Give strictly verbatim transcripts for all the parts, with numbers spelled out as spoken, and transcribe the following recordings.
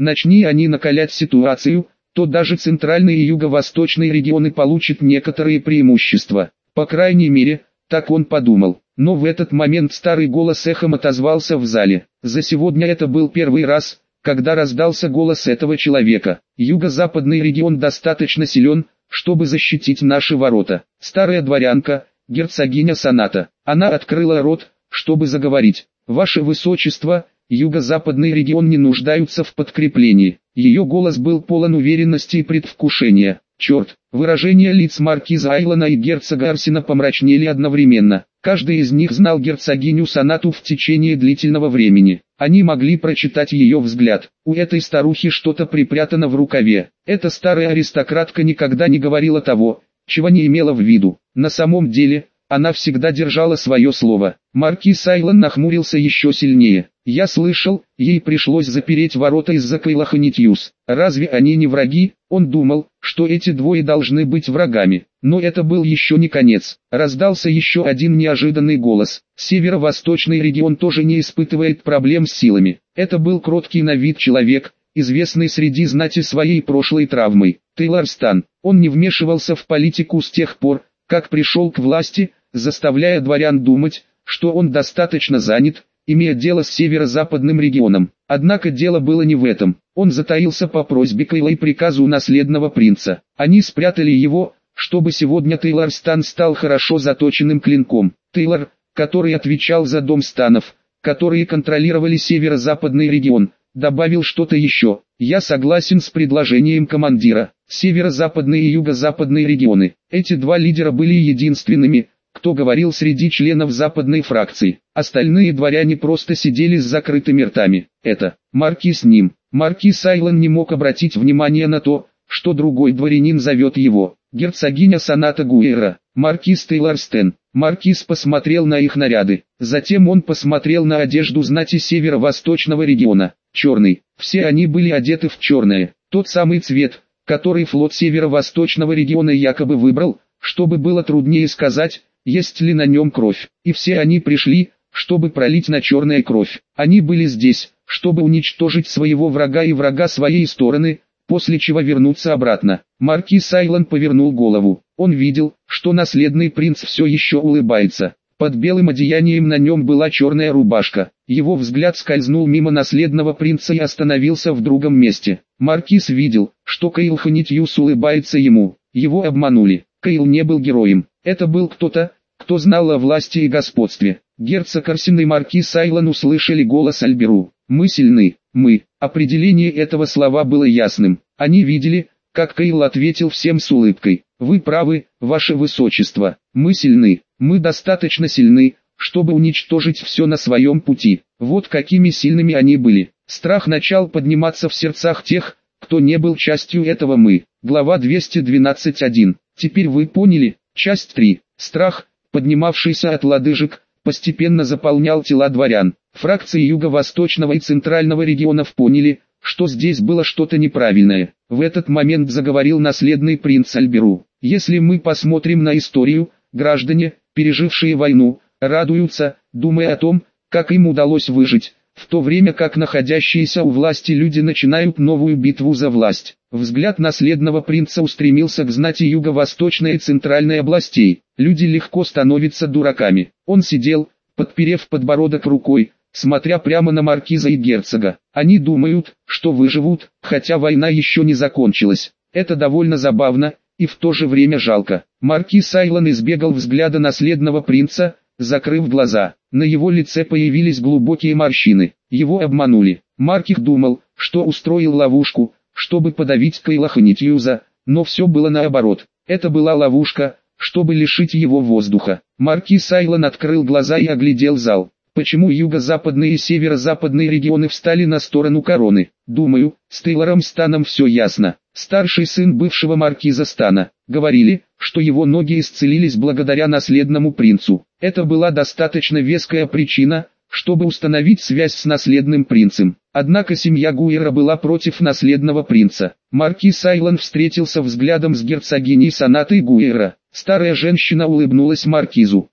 Начни они накалять ситуацию, то даже центральные и юго-восточные регионы получат некоторые преимущества. По крайней мере, так он подумал. Но в этот момент старый голос эхом отозвался в зале. За сегодня это был первый раз, когда раздался голос этого человека. Юго-западный регион достаточно силен, чтобы защитить наши ворота. Старая дворянка, герцогиня Соната. Она открыла рот, чтобы заговорить. Ваше Высочество, юго-западный регион не нуждаются в подкреплении. Ее голос был полон уверенности и предвкушения. Черт, выражения лиц маркиза Айлона и герцога Арсена помрачнели одновременно. Каждый из них знал герцогиню Сонату в течение длительного времени. Они могли прочитать ее взгляд. У этой старухи что-то припрятано в рукаве. Эта старая аристократка никогда не говорила того, чего не имела в виду. На самом деле, она всегда держала свое слово. Маркиз Айлон нахмурился еще сильнее. Я слышал, ей пришлось запереть ворота из-за Кейлаханитьюс. Разве они не враги? Он думал, что эти двое должны быть врагами. Но это был еще не конец. Раздался еще один неожиданный голос. Северо-восточный регион тоже не испытывает проблем с силами. Это был кроткий на вид человек, известный среди знати своей прошлой травмой. Тейлор Стан. Он не вмешивался в политику с тех пор, как пришел к власти, заставляя дворян думать, что он достаточно занят, имея дело с северо-западным регионом. Однако дело было не в этом. Он затаился по просьбе Кейла и приказу наследного принца. Они спрятали его, чтобы сегодня Тейлор Стан стал хорошо заточенным клинком. Тейлор, который отвечал за дом станов, которые контролировали северо-западный регион, добавил что-то еще. Я согласен с предложением командира. Северо-западные и юго-западные регионы. Эти два лидера были единственными, кто говорил среди членов западной фракции. Остальные дворяне просто сидели с закрытыми ртами. Это маркиз Ним. Маркиз Айлон не мог обратить внимание на то, что другой дворянин зовет его. Герцогиня Соната Гуэра. Маркиз Тейлор Стэн. Маркиз посмотрел на их наряды. Затем он посмотрел на одежду знати северо-восточного региона. Черный. Все они были одеты в черное. Тот самый цвет, который флот северо-восточного региона якобы выбрал, чтобы было труднее сказать, есть ли на нем кровь. И все они пришли, чтобы пролить на черное кровь. Они были здесь, чтобы уничтожить своего врага и врага своей стороны, после чего вернуться обратно. Маркиз Айлон повернул голову. Он видел, что наследный принц все еще улыбается. Под белым одеянием на нем была черная рубашка. Его взгляд скользнул мимо наследного принца и остановился в другом месте. Маркиз видел, что Кейл Ханитьюс улыбается ему. Его обманули. Кейл не был героем. Это был кто-то, кто знал о власти и господстве. Герцог Арсен и маркиз Айлон услышали голос Альберу. «Мы сильны, мы». Определение этого слова было ясным. Они видели, как Кейл ответил всем с улыбкой. «Вы правы, ваше высочество. Мы сильны. Мы достаточно сильны, чтобы уничтожить все на своем пути». Вот какими сильными они были. Страх начал подниматься в сердцах тех, кто не был частью этого «мы». Глава двести двенадцать один. Теперь вы поняли. Часть три. Страх, поднимавшийся от лодыжек, постепенно заполнял тела дворян. Фракции юго-восточного и центрального регионов поняли, что здесь было что-то неправильное. В этот момент заговорил наследный принц Альберу. Если мы посмотрим на историю, граждане, пережившие войну, радуются, думая о том, как им удалось выжить, в то время как находящиеся у власти люди начинают новую битву за власть. Взгляд наследного принца устремился к знати юго-восточной и центральной областей. Люди легко становятся дураками. Он сидел, подперев подбородок рукой, смотря прямо на маркиза и герцога. Они думают, что выживут, хотя война еще не закончилась. Это довольно забавно, и в то же время жалко. Маркиз Айлон избегал взгляда наследного принца, закрыв глаза. На его лице появились глубокие морщины. Его обманули. Маркиз думал, что устроил ловушку, чтобы подавить Кейла Ханитьюза, но все было наоборот. Это была ловушка, чтобы лишить его воздуха. Маркиз Айлон открыл глаза и оглядел зал. Почему юго-западные и северо-западные регионы встали на сторону короны? Думаю, с Тейлором Станом все ясно. Старший сын бывшего маркиза Стана. Говорили, что его ноги исцелились благодаря наследному принцу. Это была достаточно веская причина, чтобы установить связь с наследным принцем. Однако семья Гуэра была против наследного принца. Маркиз Айлон встретился взглядом с герцогиней Сонатой Гуэра. Старая женщина улыбнулась маркизу.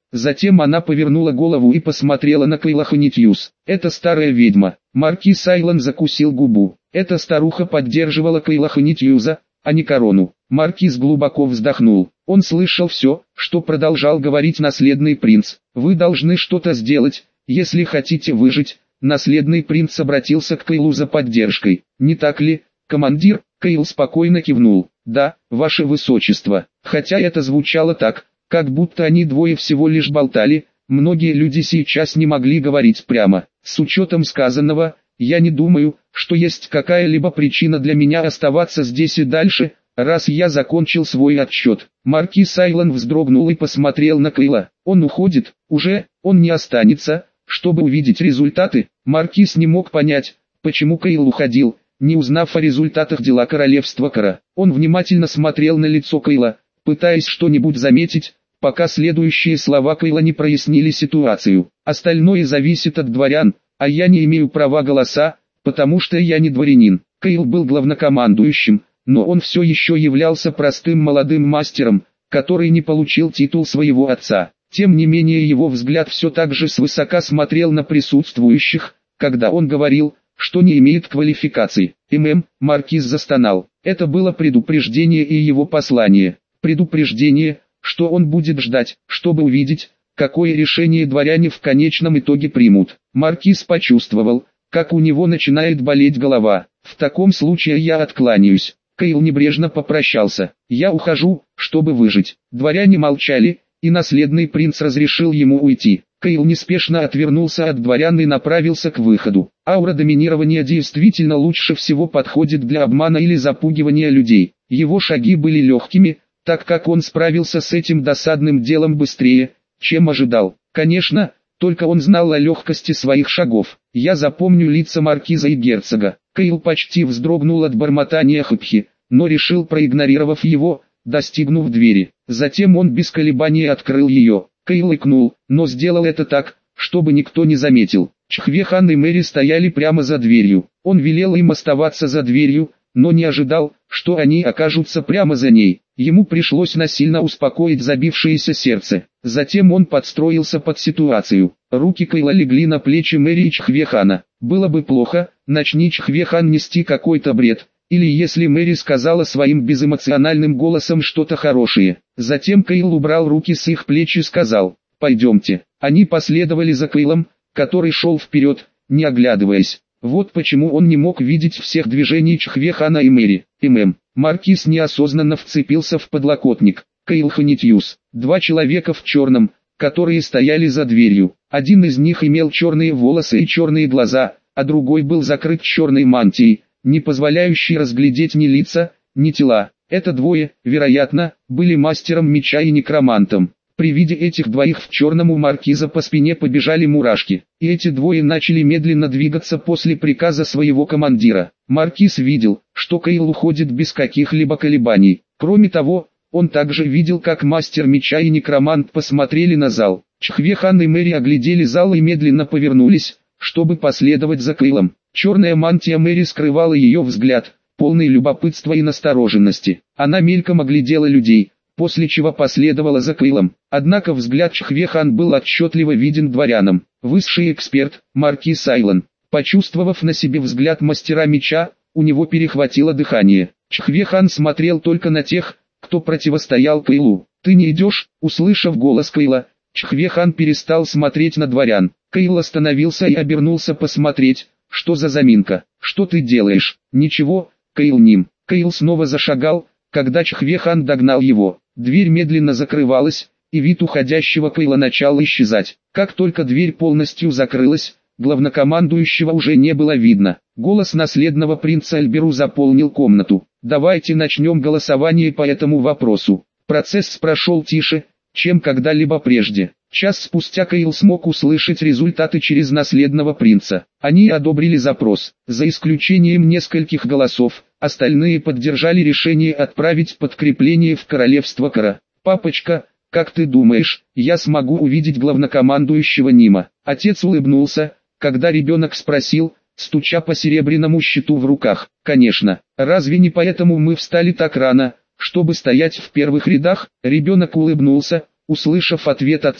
Затем она повернула голову и посмотрела на Кейла Ханитьюз. «Это старая ведьма». Маркиз Айлан закусил губу. Эта старуха поддерживала Кейла Ханитьюза, а не корону. Маркиз глубоко вздохнул. Он слышал все, что продолжал говорить наследный принц. «Вы должны что-то сделать, если хотите выжить». Наследный принц обратился к Кейлу за поддержкой. «Не так ли, командир?» Кейл спокойно кивнул. «Да, ваше высочество». Хотя это звучало так, как будто они двое всего лишь болтали, многие люди сейчас не могли говорить прямо. С учетом сказанного, я не думаю, что есть какая-либо причина для меня оставаться здесь и дальше, раз я закончил свой отчет. Маркиз Айлан вздрогнул и посмотрел на Кейла. «Он уходит, уже, он не останется, чтобы увидеть результаты». Маркиз не мог понять, почему Кейл уходил, не узнав о результатах дела королевства Кара. Он внимательно смотрел на лицо Кейла, пытаясь что-нибудь заметить, пока следующие слова Кейла не прояснили ситуацию. «Остальное зависит от дворян, а я не имею права голоса, потому что я не дворянин». Кейл был главнокомандующим, но он все еще являлся простым молодым мастером, который не получил титул своего отца. Тем не менее его взгляд все так же свысока смотрел на присутствующих, когда он говорил, что не имеет квалификаций. «ММ», Маркиз застонал. Это было предупреждение и его послание. Предупреждение, что он будет ждать, чтобы увидеть, какое решение дворяне в конечном итоге примут. Маркиз почувствовал, как у него начинает болеть голова. «В таком случае я откланяюсь». Кейл небрежно попрощался. «Я ухожу, чтобы выжить». Дворяне молчали, и наследный принц разрешил ему уйти. Кейл неспешно отвернулся от дворян и направился к выходу. Аура доминирования действительно лучше всего подходит для обмана или запугивания людей. Его шаги были легкими, так как он справился с этим досадным делом быстрее, чем ожидал. Конечно, только он знал о легкости своих шагов. «Я запомню лица маркиза и герцога». Кейл почти вздрогнул от бормотания Хапхи, но решил, проигнорировав его, достигнув двери. Затем он без колебаний открыл ее. Кейл икнул, но сделал это так, чтобы никто не заметил. Чхвехан и Мэри стояли прямо за дверью. Он велел им оставаться за дверью, но не ожидал, что они окажутся прямо за ней. Ему пришлось насильно успокоить забившееся сердце. Затем он подстроился под ситуацию. Руки Кейла легли на плечи Мэри и Чхвехана. Было бы плохо, начни Чхвехан нести какой-то бред, или если Мэри сказала своим безэмоциональным голосом что-то хорошее. Затем Кейл убрал руки с их плеч и сказал: «Пойдемте». Они последовали за Кейлом, который шел вперед, не оглядываясь. Вот почему он не мог видеть всех движений Чхвехана и Мэри. ММ. Маркиз неосознанно вцепился в подлокотник. Кейл Ханитьюз. Два человека в черном, которые стояли за дверью. Один из них имел черные волосы и черные глаза, а другой был закрыт черной мантией, не позволяющей разглядеть ни лица, ни тела. Это двое, вероятно, были мастером меча и некромантом. При виде этих двоих в черном у маркиза по спине побежали мурашки, и эти двое начали медленно двигаться после приказа своего командира. Маркиз видел, что Кейл уходит без каких-либо колебаний. Кроме того, он также видел, как мастер меча и некромант посмотрели на зал. Чхвехан и Мэри оглядели зал и медленно повернулись, чтобы последовать за Кейлом. Черная мантия Мэри скрывала ее взгляд, полный любопытства и настороженности. Она мельком оглядела людей, после чего последовала за Кейлом. Однако взгляд Чхвехан был отчетливо виден дворянам. Высший эксперт, маркиз Айлан. Почувствовав на себе взгляд мастера меча, у него перехватило дыхание. Чхвехан смотрел только на тех, кто противостоял Кейлу. «Ты не идешь?» Услышав голос Кейла, Чхвехан перестал смотреть на дворян. Кейл остановился и обернулся посмотреть, что за заминка. «Что ты делаешь?» «Ничего, Кейл Ним». Кейл снова зашагал, когда Чхвехан догнал его. Дверь медленно закрывалась, и вид уходящего Кейла начал исчезать. Как только дверь полностью закрылась, главнокомандующего уже не было видно. Голос наследного принца Альберу заполнил комнату. «Давайте начнем голосование по этому вопросу». Процесс прошел тише, чем когда-либо прежде. Час спустя Кейл смог услышать результаты через наследного принца. Они одобрили запрос. За исключением нескольких голосов, остальные поддержали решение отправить подкрепление в королевство Кара. «Папочка, как ты думаешь, я смогу увидеть главнокомандующего Нима?» Отец улыбнулся, когда ребенок спросил, стуча по серебряному щиту в руках. «Конечно, разве не поэтому мы встали так рано, чтобы стоять в первых рядах?» Ребенок улыбнулся, услышав ответ отца,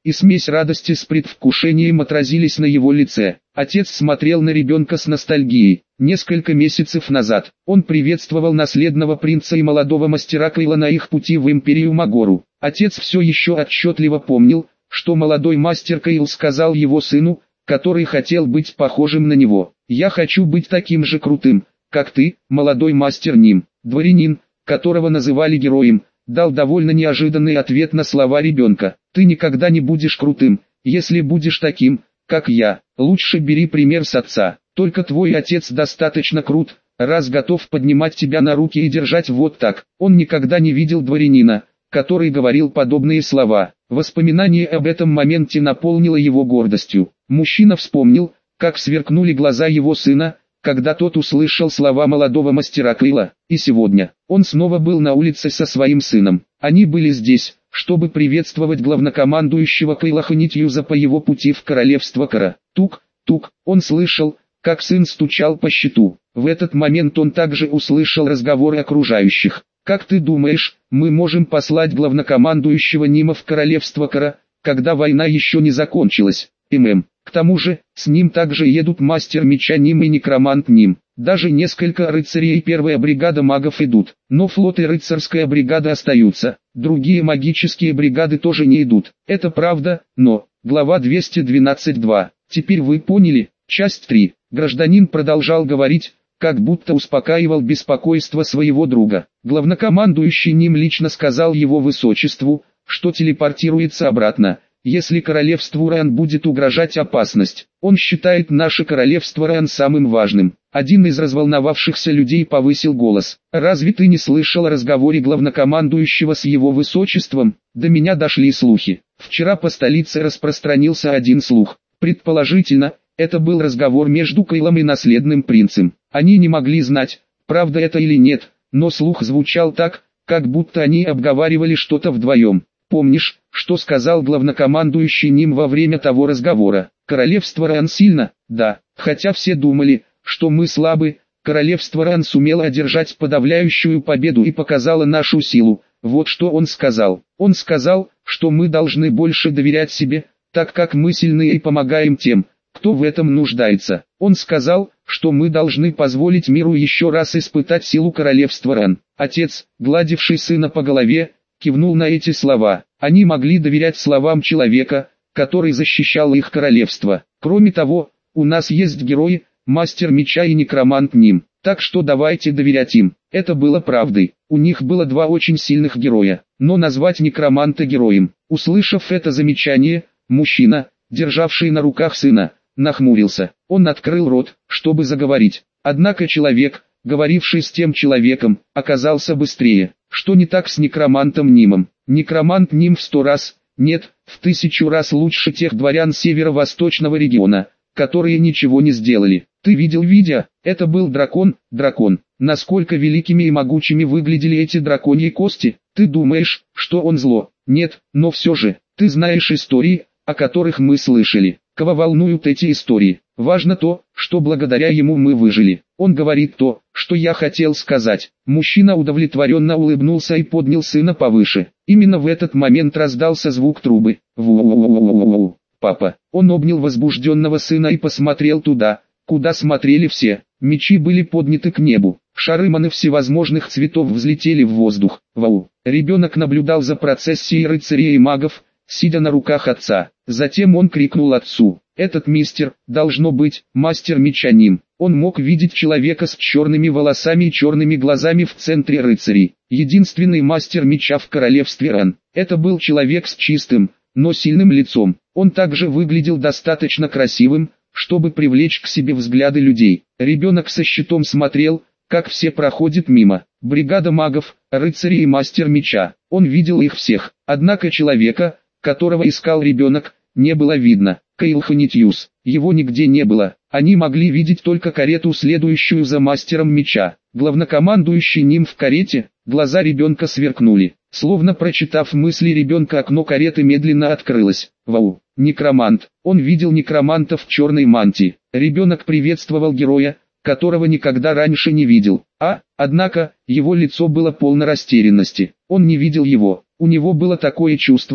и смесь радости с предвкушением отразились на его лице. Отец смотрел на ребенка с ностальгией. Несколько месяцев назад он приветствовал наследного принца и молодого мастера Кейла на их пути в Империю Магору. Отец все еще отчетливо помнил, что молодой мастер Кейл сказал его сыну, который хотел быть похожим на него: «Я хочу быть таким же крутым, как ты, молодой мастер Ним». Дворянин, которого называли героем, дал довольно неожиданный ответ на слова ребенка: «Ты никогда не будешь крутым, если будешь таким, как я. Лучше бери пример с отца. Только твой отец достаточно крут, раз готов поднимать тебя на руки и держать вот так». Он никогда не видел дворянина, который говорил подобные слова. Воспоминание об этом моменте наполнило его гордостью. Мужчина вспомнил, как сверкнули глаза его сына, когда тот услышал слова молодого мастера Кейла. И сегодня он снова был на улице со своим сыном. Они были здесь, чтобы приветствовать главнокомандующего Кейла Ханитьюза по его пути в королевство Кара. Тук, тук, он слышал, как сын стучал по щиту. В этот момент он также услышал разговоры окружающих. «Как ты думаешь, мы можем послать главнокомандующего Нима в королевство Кара, когда война еще не закончилась? ММ. К тому же, с ним также едут мастер меча Ним и некромант Ним. Даже несколько рыцарей и первая бригада магов идут, но флот и рыцарская бригада остаются. Другие магические бригады тоже не идут. Это правда, но...» Глава двести двенадцать два. «Теперь вы поняли?» Часть три. Гражданин продолжал говорить, как будто успокаивал беспокойство своего друга. Главнокомандующий Ним лично сказал его высочеству, что телепортируется обратно, если королевству Ран будет угрожать опасность. Он считает наше королевство Ран самым важным. Один из разволновавшихся людей повысил голос: «Разве ты не слышал о разговоре главнокомандующего с его высочеством?» До меня дошли слухи. Вчера по столице распространился один слух. Предположительно, это был разговор между Кейлом и наследным принцем. Они не могли знать, правда это или нет, но слух звучал так, как будто они обговаривали что-то вдвоем. «Помнишь, что сказал главнокомандующий Ним во время того разговора? Королевство Ран сильно, да, хотя все думали, что мы слабы. Королевство Ран сумело одержать подавляющую победу и показало нашу силу. Вот что он сказал. Он сказал, что мы должны больше доверять себе, так как мы сильны и помогаем тем, кто в этом нуждается. Он сказал, что мы должны позволить миру еще раз испытать силу королевства Ран». Отец, гладивший сына по голове, кивнул на эти слова. Они могли доверять словам человека, который защищал их королевство. Кроме того, у нас есть герои, мастер меча и некромант Ним, так что давайте доверять им. Это было правдой. У них было два очень сильных героя, но назвать некроманта героем. Услышав это замечание, мужчина, державший на руках сына, нахмурился. Он открыл рот, чтобы заговорить. Однако человек, говоривший с тем человеком, оказался быстрее. Что не так с некромантом Нимом? Некромант Ним в сто раз, нет, в тысячу раз лучше тех дворян северо-восточного региона, которые ничего не сделали. Ты видел видео? Это был дракон, дракон. Насколько великими и могучими выглядели эти драконьи кости? Ты думаешь, что он зло? Нет, но все же, ты знаешь истории, о которых мы слышали. Кого волнуют эти истории? Важно то, что благодаря ему мы выжили. Он говорит то, что я хотел сказать. Мужчина удовлетворенно улыбнулся и поднял сына повыше. Именно в этот момент раздался звук трубы. Ву-у-у-у-у-у. Папа. Он обнял возбужденного сына и посмотрел туда, куда смотрели все. Мечи были подняты к небу. Шары маны всевозможных цветов взлетели в воздух. Вау. Ребенок наблюдал за процессией рыцарей и магов, сидя на руках отца. Затем он крикнул отцу: «Этот мистер, должно быть, мастер меча Ним». Он мог видеть человека с черными волосами и черными глазами в центре рыцарей. Единственный мастер меча в королевстве Ран. Это был человек с чистым, но сильным лицом. Он также выглядел достаточно красивым, чтобы привлечь к себе взгляды людей. Ребенок со щитом смотрел, как все проходят мимо. Бригада магов, рыцари и мастер меча. Он видел их всех. Однако человека, которого искал ребенок, не было видно. Кейл Ханитьюз. Его нигде не было. Они могли видеть только карету, следующую за мастером меча. Главнокомандующий Ним в карете. Глаза ребенка сверкнули. Словно прочитав мысли ребенка, окно кареты медленно открылось. Вау! Некромант. Он видел некроманта в черной мантии. Ребенок приветствовал героя, которого никогда раньше не видел. А, однако, его лицо было полно растерянности. Он не видел его. У него было такое чувство,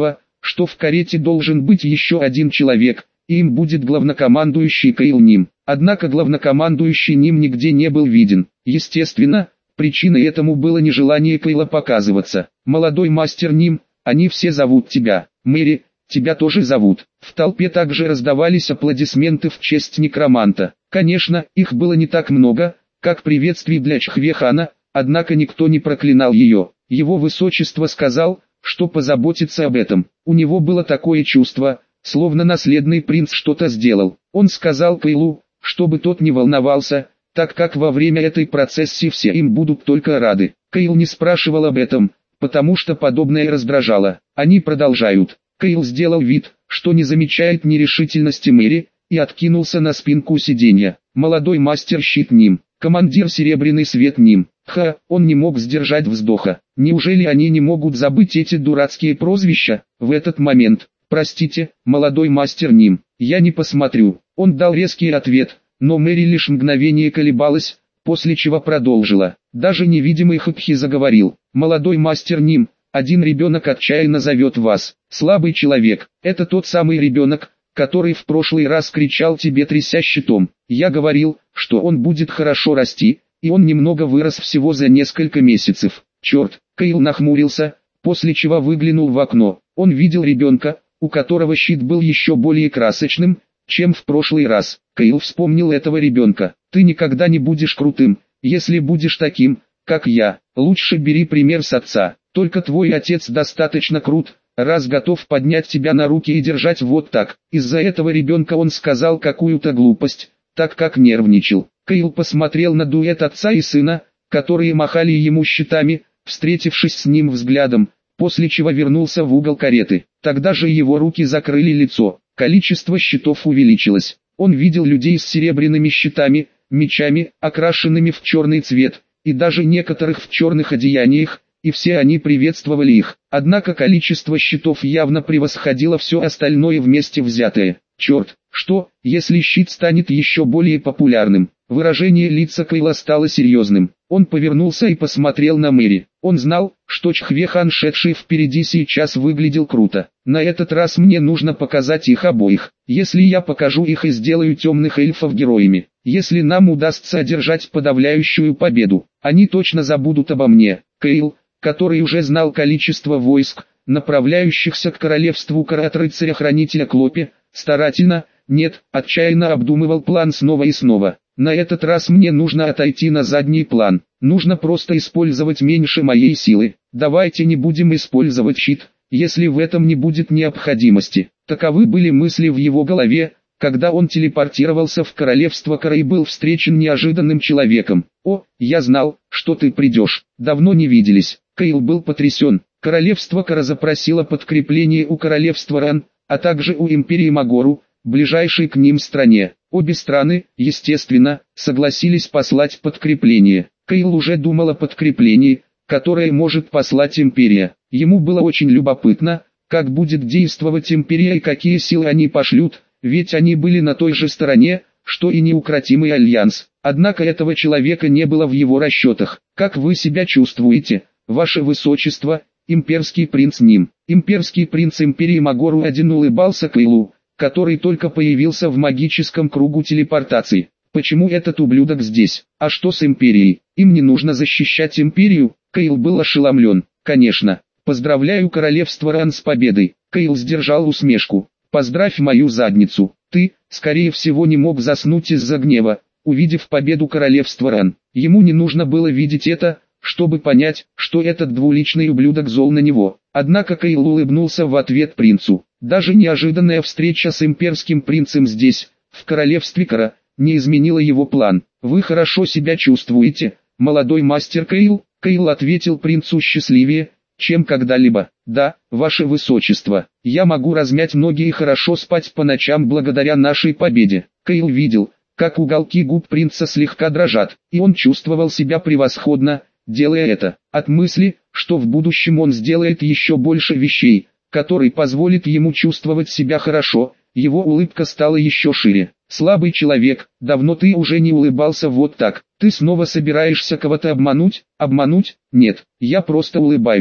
что в карете должен быть еще один человек, и им будет главнокомандующий Кейл Ним. Однако главнокомандующий Ним нигде не был виден. Естественно, причиной этому было нежелание Кейла показываться. «Молодой мастер Ним, они все зовут тебя. Мэри, тебя тоже зовут». В толпе также раздавались аплодисменты в честь некроманта. Конечно, их было не так много, как приветствий для Чхвехана, однако никто не проклинал ее. Его высочество сказал, что позаботится об этом. У него было такое чувство, словно наследный принц что-то сделал. Он сказал Кейлу, чтобы тот не волновался, так как во время этой процессии все им будут только рады. Кейл не спрашивал об этом, потому что подобное раздражало. Они продолжают. Кейл сделал вид, что не замечает нерешительности Мэри, и откинулся на спинку сиденья. Молодой мастер щит Ним, командир Серебряный Свет Ним. Ха, он не мог сдержать вздоха. Неужели они не могут забыть эти дурацкие прозвища? В этот момент, простите, молодой мастер Ним, я не посмотрю. Он дал резкий ответ, но Мэри лишь мгновение колебалась, после чего продолжила. Даже невидимый Хатхи заговорил. Молодой мастер Ним, один ребенок отчаянно зовет вас. Слабый человек, это тот самый ребенок, который в прошлый раз кричал тебе, тряся щитом. Я говорил, что он будет хорошо расти, и он немного вырос всего за несколько месяцев. Черт, Кейл нахмурился, после чего выглянул в окно. Он видел ребенка, у которого щит был еще более красочным, чем в прошлый раз. Кейл вспомнил этого ребенка. Ты никогда не будешь крутым, если будешь таким, как я. Лучше бери пример с отца. Только твой отец достаточно крут, раз готов поднять тебя на руки и держать вот так. Из-за этого ребенка он сказал какую-то глупость, так как нервничал. Кейл посмотрел на дуэт отца и сына, которые махали ему щитами, встретившись с ним взглядом, после чего вернулся в угол кареты. Тогда же его руки закрыли лицо. Количество щитов увеличилось. Он видел людей с серебряными щитами, мечами, окрашенными в черный цвет, и даже некоторых в черных одеяниях, и все они приветствовали их. Однако количество щитов явно превосходило все остальное вместе взятое. Черт, что, если щит станет еще более популярным? Выражение лица Кейла стало серьезным. Он повернулся и посмотрел на Мэри. Он знал, что Чхвехан, шедший впереди, сейчас выглядел круто. На этот раз мне нужно показать их обоих. Если я покажу их и сделаю темных эльфов героями, если нам удастся одержать подавляющую победу, они точно забудут обо мне. Кейл, который уже знал количество войск, направляющихся к королевству Карат-рыцаря-хранителя Клопи, старательно, нет, отчаянно обдумывал план снова и снова. На этот раз мне нужно отойти на задний план. Нужно просто использовать меньше моей силы. Давайте не будем использовать щит, если в этом не будет необходимости. Таковы были мысли в его голове, когда он телепортировался в королевство Кара и был встречен неожиданным человеком. «О, я знал, что ты придешь. Давно не виделись». Кейл был потрясен. Королевство Кара запросило подкрепление у королевства Ран, а также у империи Магору, ближайшей к ним стране. Обе страны, естественно, согласились послать подкрепление. Кейл уже думал о подкреплении, которое может послать империя. Ему было очень любопытно, как будет действовать империя и какие силы они пошлют, ведь они были на той же стороне, что и неукротимый альянс. Однако этого человека не было в его расчетах. «Как вы себя чувствуете, ваше высочество, имперский принц Ним?» Имперский принц империи Магору один улыбался Кейлу, который только появился в магическом кругу телепортации. Почему этот ублюдок здесь? А что с империей? Им не нужно защищать империю? Кейл был ошеломлен. Конечно. Поздравляю королевство Ран с победой. Кейл сдержал усмешку. Поздравь мою задницу. Ты, скорее всего, не мог заснуть из-за гнева, увидев победу королевства Ран. Ему не нужно было видеть это, чтобы понять, что этот двуличный ублюдок зол на него. Однако Кейл улыбнулся в ответ принцу. Даже неожиданная встреча с имперским принцем здесь, в королевстве Кара, не изменила его план. «Вы хорошо себя чувствуете, молодой мастер Кейл?» Кейл ответил принцу счастливее, чем когда-либо. «Да, ваше высочество, я могу размять ноги и хорошо спать по ночам благодаря нашей победе». Кейл видел, как уголки губ принца слегка дрожат, и он чувствовал себя превосходно, делая это. От мысли, что в будущем он сделает еще больше вещей, который позволит ему чувствовать себя хорошо, его улыбка стала еще шире. «Слабый человек, давно ты уже не улыбался вот так. Ты снова собираешься кого-то обмануть?» «Обмануть? Нет, я просто улыбаюсь.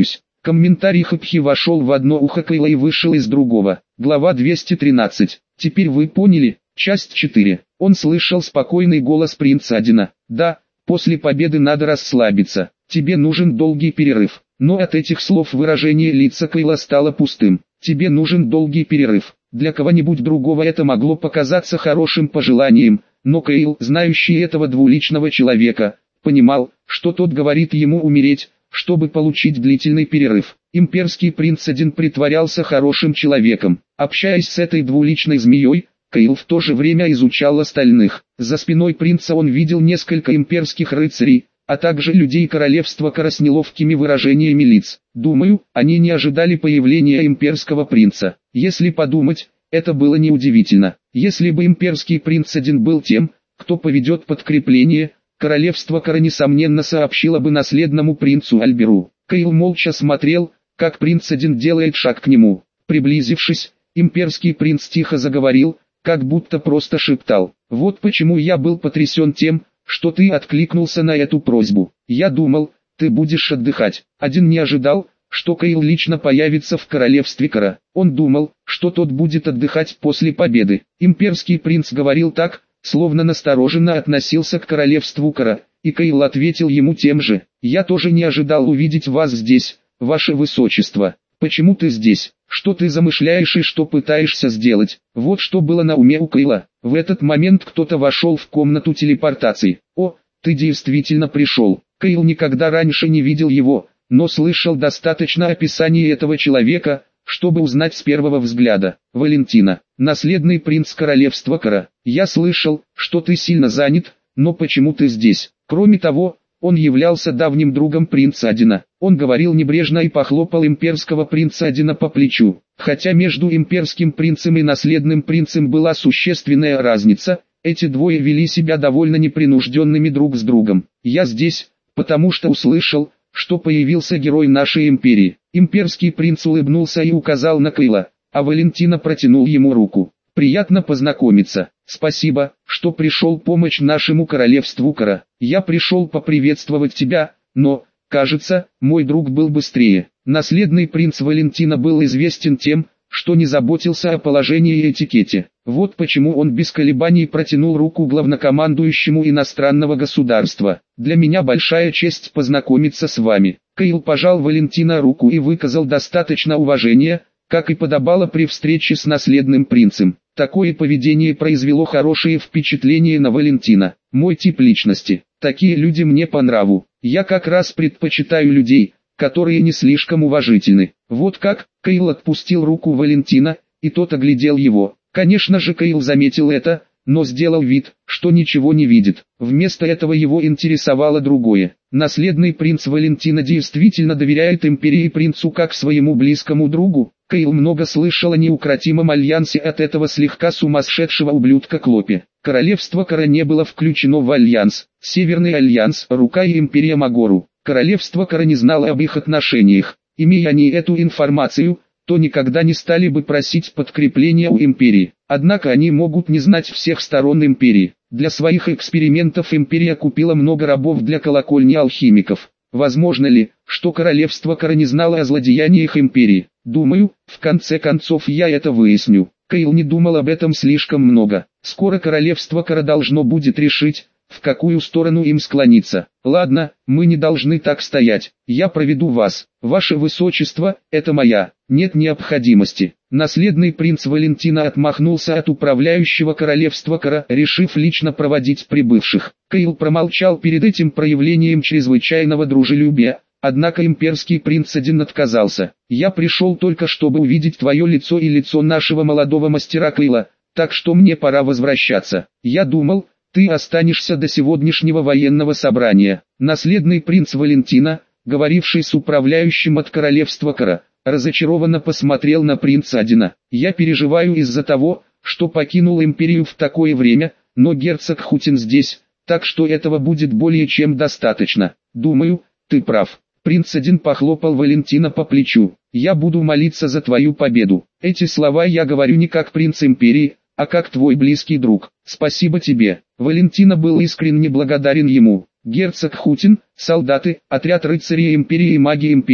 Комментарий Хапхи вошел в одно ухо Кайла и вышел из другого. Глава двести тринадцать. Теперь вы поняли, часть четыре. Он слышал спокойный голос принца Адина. Да, после победы надо расслабиться, тебе нужен долгий перерыв. Но от этих слов выражение лица Кайла стало пустым. Тебе нужен долгий перерыв. Для кого-нибудь другого это могло показаться хорошим пожеланием, но Кайл, знающий этого двуличного человека, понимал, что тот говорит ему умереть, чтобы получить длительный перерыв. Имперский принц Адин притворялся хорошим человеком. Общаясь с этой двуличной змеей, Кайл в то же время изучал остальных. За спиной принца он видел несколько имперских рыцарей, а также людей королевства Кара с неловкими выражениями лиц. Думаю, они не ожидали появления имперского принца. Если подумать, это было неудивительно. Если бы имперский принц Адин был тем, кто поведет подкрепление, королевство Кара несомненно сообщило бы наследному принцу Альберу. Кайл молча смотрел, как принц Адин делает шаг к нему. Приблизившись, имперский принц тихо заговорил, как будто просто шептал. «Вот почему я был потрясен тем, что ты откликнулся на эту просьбу. Я думал, ты будешь отдыхать». Адин не ожидал, что Кайл лично появится в королевстве Кара. Он думал, что тот будет отдыхать после победы. Имперский принц говорил так, словно настороженно относился к королевству Кара, и Кайл ответил ему тем же. «Я тоже не ожидал увидеть вас здесь, ваше высочество. Почему ты здесь? Что ты замышляешь и что пытаешься сделать?» Вот что было на уме у Кайла. В этот момент кто-то вошел в комнату телепортации. «О, ты действительно пришел». Кайл никогда раньше не видел его, но слышал достаточно описания этого человека, чтобы узнать с первого взгляда. «Валентина, наследный принц королевства Кара. Я слышал, что ты сильно занят, но почему ты здесь?» Кроме того, он являлся давним другом принца Адина. Он говорил небрежно и похлопал имперского принца Адина по плечу. Хотя между имперским принцем и наследным принцем была существенная разница, эти двое вели себя довольно непринужденными друг с другом. «Я здесь, потому что услышал, что появился герой нашей империи». Имперский принц улыбнулся и указал на Кайла, а Валентина протянул ему руку. «Приятно познакомиться. Спасибо, что пришел помочь нашему королевству Кара. Я пришел поприветствовать тебя, но, кажется, мой друг был быстрее». Наследный принц Валентина был известен тем, что не заботился о положении и этикете. Вот почему он без колебаний протянул руку главнокомандующему иностранного государства. «Для меня большая честь познакомиться с вами». Кайл пожал Валентина руку и выказал достаточно уважения, как и подобало при встрече с наследным принцем. Такое поведение произвело хорошее впечатление на Валентина. «Мой тип личности. Такие люди мне по нраву. Я как раз предпочитаю людей, которые не слишком уважительны». Вот как. Кайл отпустил руку Валентина, и тот оглядел его. Конечно же, Кайл заметил это, но сделал вид, что ничего не видит. Вместо этого его интересовало другое. Наследный принц Валентина действительно доверяет империи и принцу как своему близкому другу. Кайл много слышал о неукротимом альянсе от этого слегка сумасшедшего ублюдка Клопи. Королевство Кара не было включено в альянс. Северный альянс, Рука и империя Магору. Королевство Кара не знало об их отношениях. Имея они эту информацию, то никогда не стали бы просить подкрепления у империи. Однако они могут не знать всех сторон империи. Для своих экспериментов империя купила много рабов для колокольни алхимиков. Возможно ли, что королевство Кара не знало о злодеяниях империи? Думаю, в конце концов я это выясню. Кайл не думал об этом слишком много. Скоро королевство Кара должно будет решить, в какую сторону им склониться. Ладно, мы не должны так стоять. Я проведу вас. Ваше высочество, это моя. Нет необходимости. Наследный принц Валентина отмахнулся от управляющего королевства Кара, решив лично проводить прибывших. Кайл промолчал перед этим проявлением чрезвычайного дружелюбия, однако имперский принц Адин отказался. «Я пришел только чтобы увидеть твое лицо и лицо нашего молодого мастера Кайла, так что мне пора возвращаться. Я думал, ты останешься до сегодняшнего военного собрания». Наследный принц Валентина, говоривший с управляющим от королевства Кара, разочарованно посмотрел на принца Адина. «Я переживаю из-за того, что покинул империю в такое время, но герцог Хутин здесь, так что этого будет более чем достаточно. Думаю, ты прав». Принц Адин похлопал Валентина по плечу. «Я буду молиться за твою победу. Эти слова я говорю не как принц империи, а как твой близкий друг. Спасибо тебе». Валентина был искренне благодарен ему. Герцог Хутин, солдаты, отряд рыцарей империи и маги империи.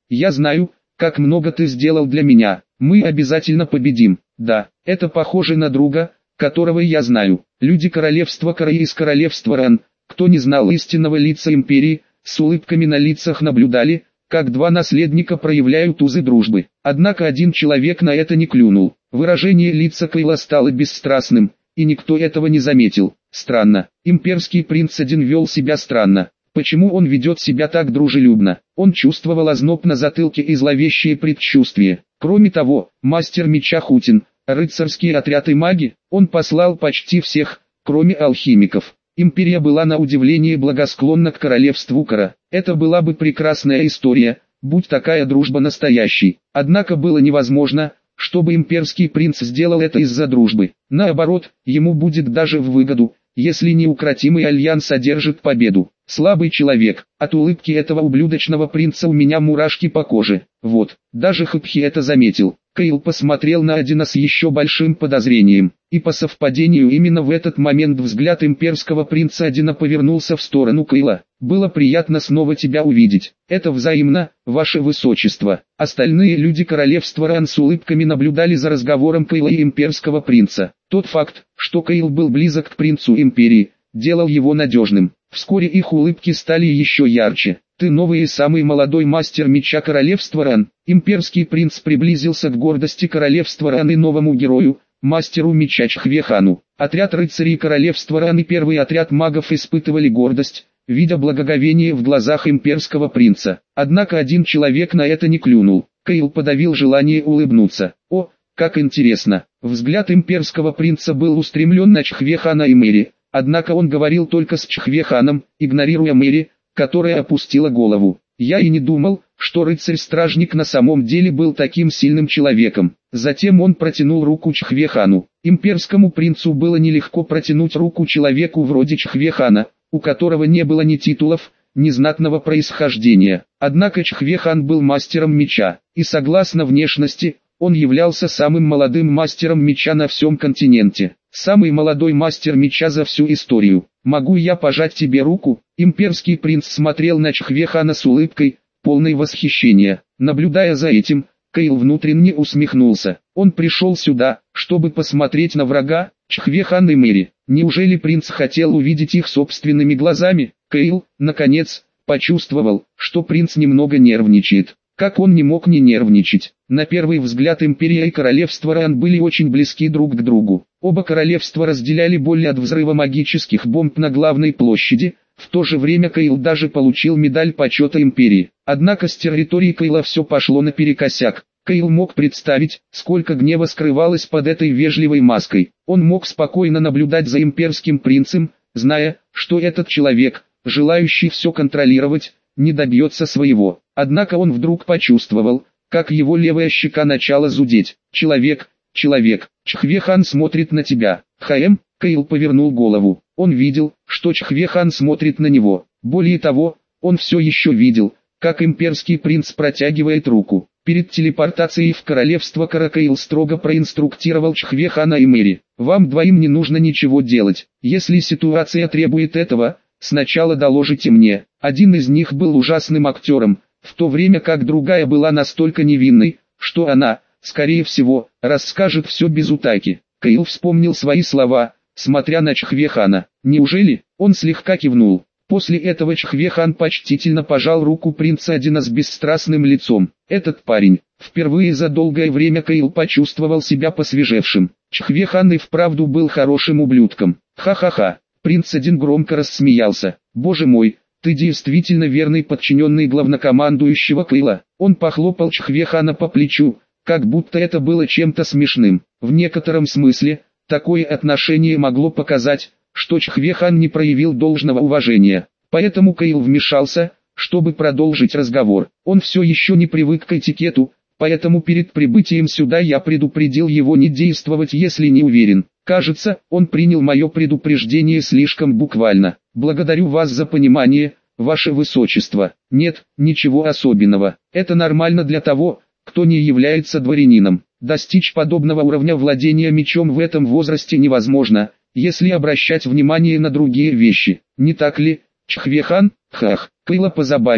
Я знаю, как много ты сделал для меня. Мы обязательно победим. Да, это похоже на друга, которого я знаю. Люди королевства Кара из королевства Ран, кто не знал истинного лица империи, с улыбками на лицах наблюдали, как два наследника проявляют узы дружбы. Однако один человек на это не клюнул. Выражение лица Кайла стало бесстрастным, и никто этого не заметил. Странно, имперский принц один вел себя странно. Почему он ведет себя так дружелюбно? Он чувствовал озноб на затылке и зловещие предчувствия. Кроме того, мастер меча Хутин, рыцарские отряды маги, он послал почти всех, кроме алхимиков. Империя была на удивление благосклонна к королевству Кара. Это была бы прекрасная история, будь такая дружба настоящей. Однако было невозможно, чтобы имперский принц сделал это из-за дружбы. Наоборот, ему будет даже в выгоду, если неукротимый альянс одержит победу. Слабый человек, от улыбки этого ублюдочного принца у меня мурашки по коже. Вот, даже Хапхи это заметил. Кайл посмотрел на Одина с еще большим подозрением, и по совпадению именно в этот момент взгляд имперского принца Одина повернулся в сторону Кайла. «Было приятно снова тебя увидеть. Это взаимно, ваше высочество». Остальные люди королевства Ран с улыбками наблюдали за разговором Кайла и имперского принца. Тот факт, что Кайл был близок к принцу империи, делал его надежным. Вскоре их улыбки стали еще ярче. «Ты новый и самый молодой мастер меча королевства Ран». Имперский принц приблизился к гордости королевства Ран и новому герою, мастеру меча Чхвехану. Отряд рыцарей королевства Ран и первый отряд магов испытывали гордость, видя благоговение в глазах имперского принца. Однако один человек на это не клюнул. Кайл подавил желание улыбнуться. «О, как интересно!» Взгляд имперского принца был устремлен на Чхвехана и Мэри, однако он говорил только с Чхвеханом, игнорируя Мэри, которая опустила голову. «Я и не думал, что рыцарь-стражник на самом деле был таким сильным человеком». Затем он протянул руку Чхвехану. Имперскому принцу было нелегко протянуть руку человеку вроде Чхвехана, у которого не было ни титулов, ни знатного происхождения. Однако Чхвехан был мастером меча, и согласно внешности, он являлся самым молодым мастером меча на всем континенте. Самый молодой мастер меча за всю историю. «Могу я пожать тебе руку?» Имперский принц смотрел на Чхвехана с улыбкой, полной восхищения. Наблюдая за этим, Кайл внутренне усмехнулся. Он пришел сюда, чтобы посмотреть на врага, Чхвехан и Мэри. Неужели принц хотел увидеть их собственными глазами? Кайл, наконец, почувствовал, что принц немного нервничает. Как он не мог не нервничать? На первый взгляд империя и королевство Ран были очень близки друг к другу. Оба королевства разделяли боль от взрыва магических бомб на главной площади, в то же время Кайл даже получил медаль почета империи. Однако с территории Кайла все пошло наперекосяк. Кайл мог представить, сколько гнева скрывалось под этой вежливой маской. Он мог спокойно наблюдать за имперским принцем, зная, что этот человек, желающий все контролировать, не добьется своего. Однако он вдруг почувствовал, как его левая щека начала зудеть. «Человек, человек, Чхвехан смотрит на тебя». «Хаэм?» Кайл повернул голову. Он видел, что Чхвехан смотрит на него. Более того, он все еще видел, как имперский принц протягивает руку. Перед телепортацией в королевство Кара Кайл строго проинструктировал Чхвехана и Мэри. «Вам двоим не нужно ничего делать. Если ситуация требует этого, сначала доложите мне». Один из них был ужасным актером, в то время как другая была настолько невинной, что она, скорее всего, расскажет все без утайки. Кайл вспомнил свои слова, смотря на Чхвехана. «Неужели?» Он слегка кивнул. После этого Чхвехан почтительно пожал руку принца Одина с бесстрастным лицом. Этот парень, впервые за долгое время Кайл почувствовал себя посвежевшим. Чхвехан и вправду был хорошим ублюдком. «Ха-ха-ха!» Принц Один громко рассмеялся. «Боже мой, ты действительно верный подчиненный главнокомандующего Кайла». Он похлопал Чхвехана по плечу, как будто это было чем-то смешным. В некотором смысле, такое отношение могло показать, что Чхвехан не проявил должного уважения. Поэтому Кайл вмешался, чтобы продолжить разговор. Он все еще не привык к этикету, поэтому перед прибытием сюда я предупредил его не действовать, если не уверен. Кажется, он принял мое предупреждение слишком буквально. Благодарю вас за понимание, ваше высочество. Нет, ничего особенного. Это нормально для того, кто не является дворянином. Достичь подобного уровня владения мечом в этом возрасте невозможно, если обращать внимание на другие вещи. Не так ли, Чхвехан? Хах. Кайла позабавила,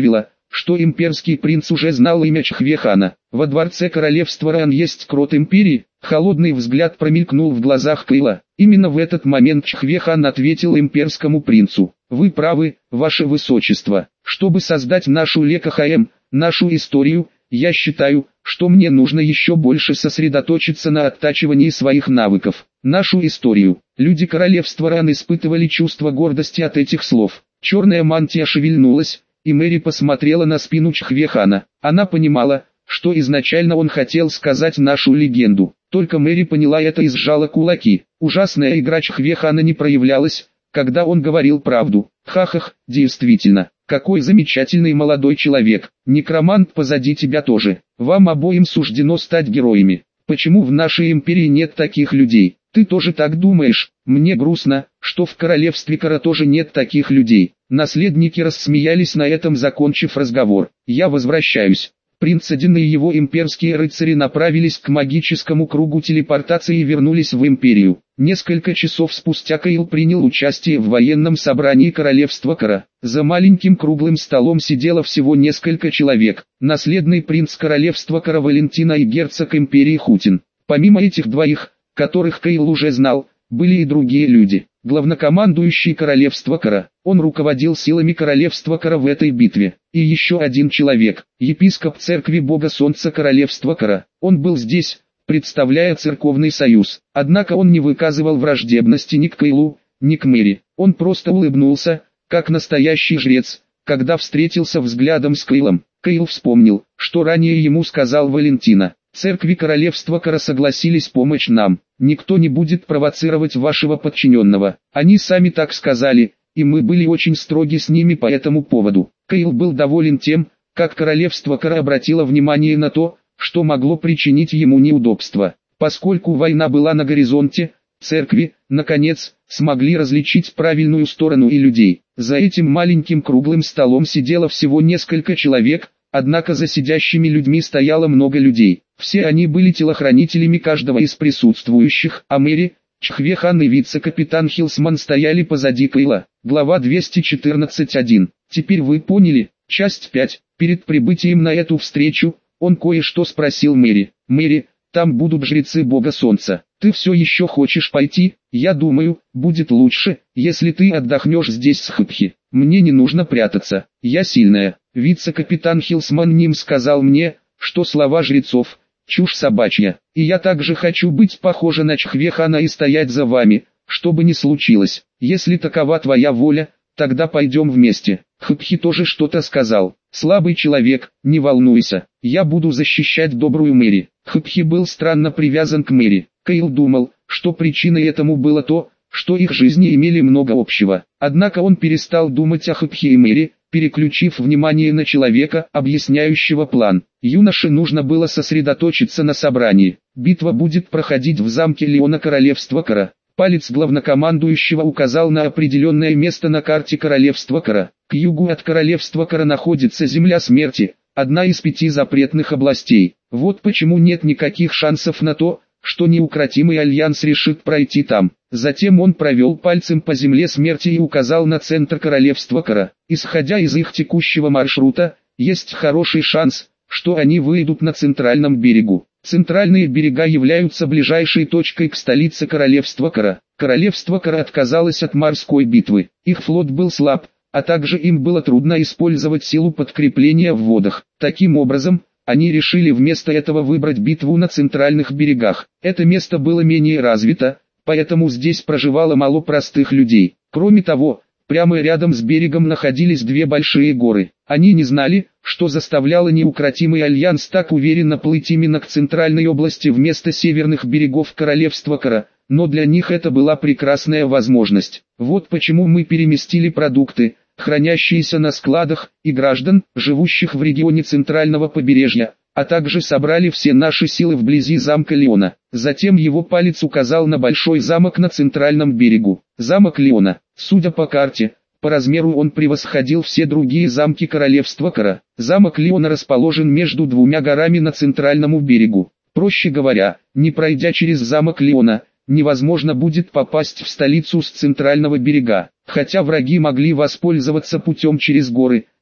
что имперский принц уже знал имя Чхве-хана. Во дворце королевства Раан есть крот империи. Холодный взгляд промелькнул в глазах Кейла. Именно в этот момент Чхве-хан ответил имперскому принцу: «Вы правы, ваше высочество. Чтобы создать нашу ЛКХМ, нашу историю, я считаю, что мне нужно еще больше сосредоточиться на оттачивании своих навыков. Нашу историю». Люди королевства Раан испытывали чувство гордости от этих слов. Черная мантия шевельнулась, и Мэри посмотрела на спину Чхве-хана. Она понимала, что изначально он хотел сказать нашу легенду. Только Мэри поняла это и сжала кулаки. Ужасная игра Чхве-хана не проявлялась, когда он говорил правду. Хахах, действительно, какой замечательный молодой человек. Некромант позади тебя тоже. Вам обоим суждено стать героями. Почему в нашей империи нет таких людей? Ты тоже так думаешь? Мне грустно, что в королевстве Кара тоже нет таких людей. Наследники рассмеялись на этом, закончив разговор. Я возвращаюсь. Принц Один и его имперские рыцари направились к магическому кругу телепортации и вернулись в империю. Несколько часов спустя Кейл принял участие в военном собрании королевства Кара. За маленьким круглым столом сидело всего несколько человек. Наследный принц королевства Кара Валентина и герцог империи Хутин. Помимо этих двоих, которых Кейл уже знал, были и другие люди. Главнокомандующий королевства Кара. Он руководил силами королевства Кара в этой битве. И еще один человек, епископ церкви Бога Солнца королевства Кара. Он был здесь, представляя церковный союз. Однако он не выказывал враждебности ни к Кейлу, ни к Мэри. Он просто улыбнулся, как настоящий жрец, когда встретился взглядом с Кейлом. Кейл вспомнил, что ранее ему сказал Валентина. Церкви королевства Кара согласились помочь нам. Никто не будет провоцировать вашего подчиненного. Они сами так сказали, и мы были очень строги с ними по этому поводу. Кейл был доволен тем, как королевство Кара обратило внимание на то, что могло причинить ему неудобства. Поскольку война была на горизонте, церкви, наконец, смогли различить правильную сторону и людей. За этим маленьким круглым столом сидело всего несколько человек, однако за сидящими людьми стояло много людей. Все они были телохранителями каждого из присутствующих, а Мэри, Чхве-хан и вице-капитан Хилсман стояли позади Кейла. Глава двести четырнадцать точка один. Теперь вы поняли. Часть пять. Перед прибытием на эту встречу, он кое-что спросил Мэри. «Мэри, там будут жрецы Бога Солнца. Ты все еще хочешь пойти? Я думаю, будет лучше, если ты отдохнешь здесь с Хыпхи. Мне не нужно прятаться. Я сильная». Вице-капитан Хилсман Ним сказал мне, что слова жрецов – чушь собачья. И я также хочу быть похожа на Чхве-хана и стоять за вами, что бы ни случилось. Если такова твоя воля, тогда пойдем вместе. Хыпхи тоже что-то сказал. Слабый человек, не волнуйся, я буду защищать добрую Мэри. Хыпхи был странно привязан к Мэри. Кейл думал, что причиной этому было то, что их жизни имели много общего. Однако он перестал думать о Хыпхи и Мэри, переключив внимание на человека, объясняющего план. Юноше нужно было сосредоточиться на собрании. Битва будет проходить в замке Леона королевства Кара. Палец главнокомандующего указал на определенное место на карте королевства Кара. К югу от королевства Кара находится земля смерти, одна из пяти запретных областей. Вот почему нет никаких шансов на то, что неукротимый альянс решит пройти там. Затем он провел пальцем по земле смерти и указал на центр королевства Кара. Исходя из их текущего маршрута, есть хороший шанс, что они выйдут на центральном берегу. Центральные берега являются ближайшей точкой к столице королевства Кара. Королевство Кара отказалось от морской битвы. Их флот был слаб, а также им было трудно использовать силу подкрепления в водах. Таким образом, они решили вместо этого выбрать битву на центральных берегах. Это место было менее развито, поэтому здесь проживало мало простых людей. Кроме того, прямо рядом с берегом находились две большие горы. Они не знали, что заставляло неукротимый альянс так уверенно плыть именно к центральной области вместо северных берегов королевства Кара, но для них это была прекрасная возможность. Вот почему мы переместили продукты, хранящиеся на складах, и граждан, живущих в регионе центрального побережья, а также собрали все наши силы вблизи замка Леона. Затем его палец указал на большой замок на центральном берегу. Замок Леона, судя по карте, по размеру он превосходил все другие замки королевства Кара. Замок Леона расположен между двумя горами на центральном берегу. Проще говоря, не пройдя через замок Леона, невозможно будет попасть в столицу с центрального берега. Хотя враги могли воспользоваться путем через горы,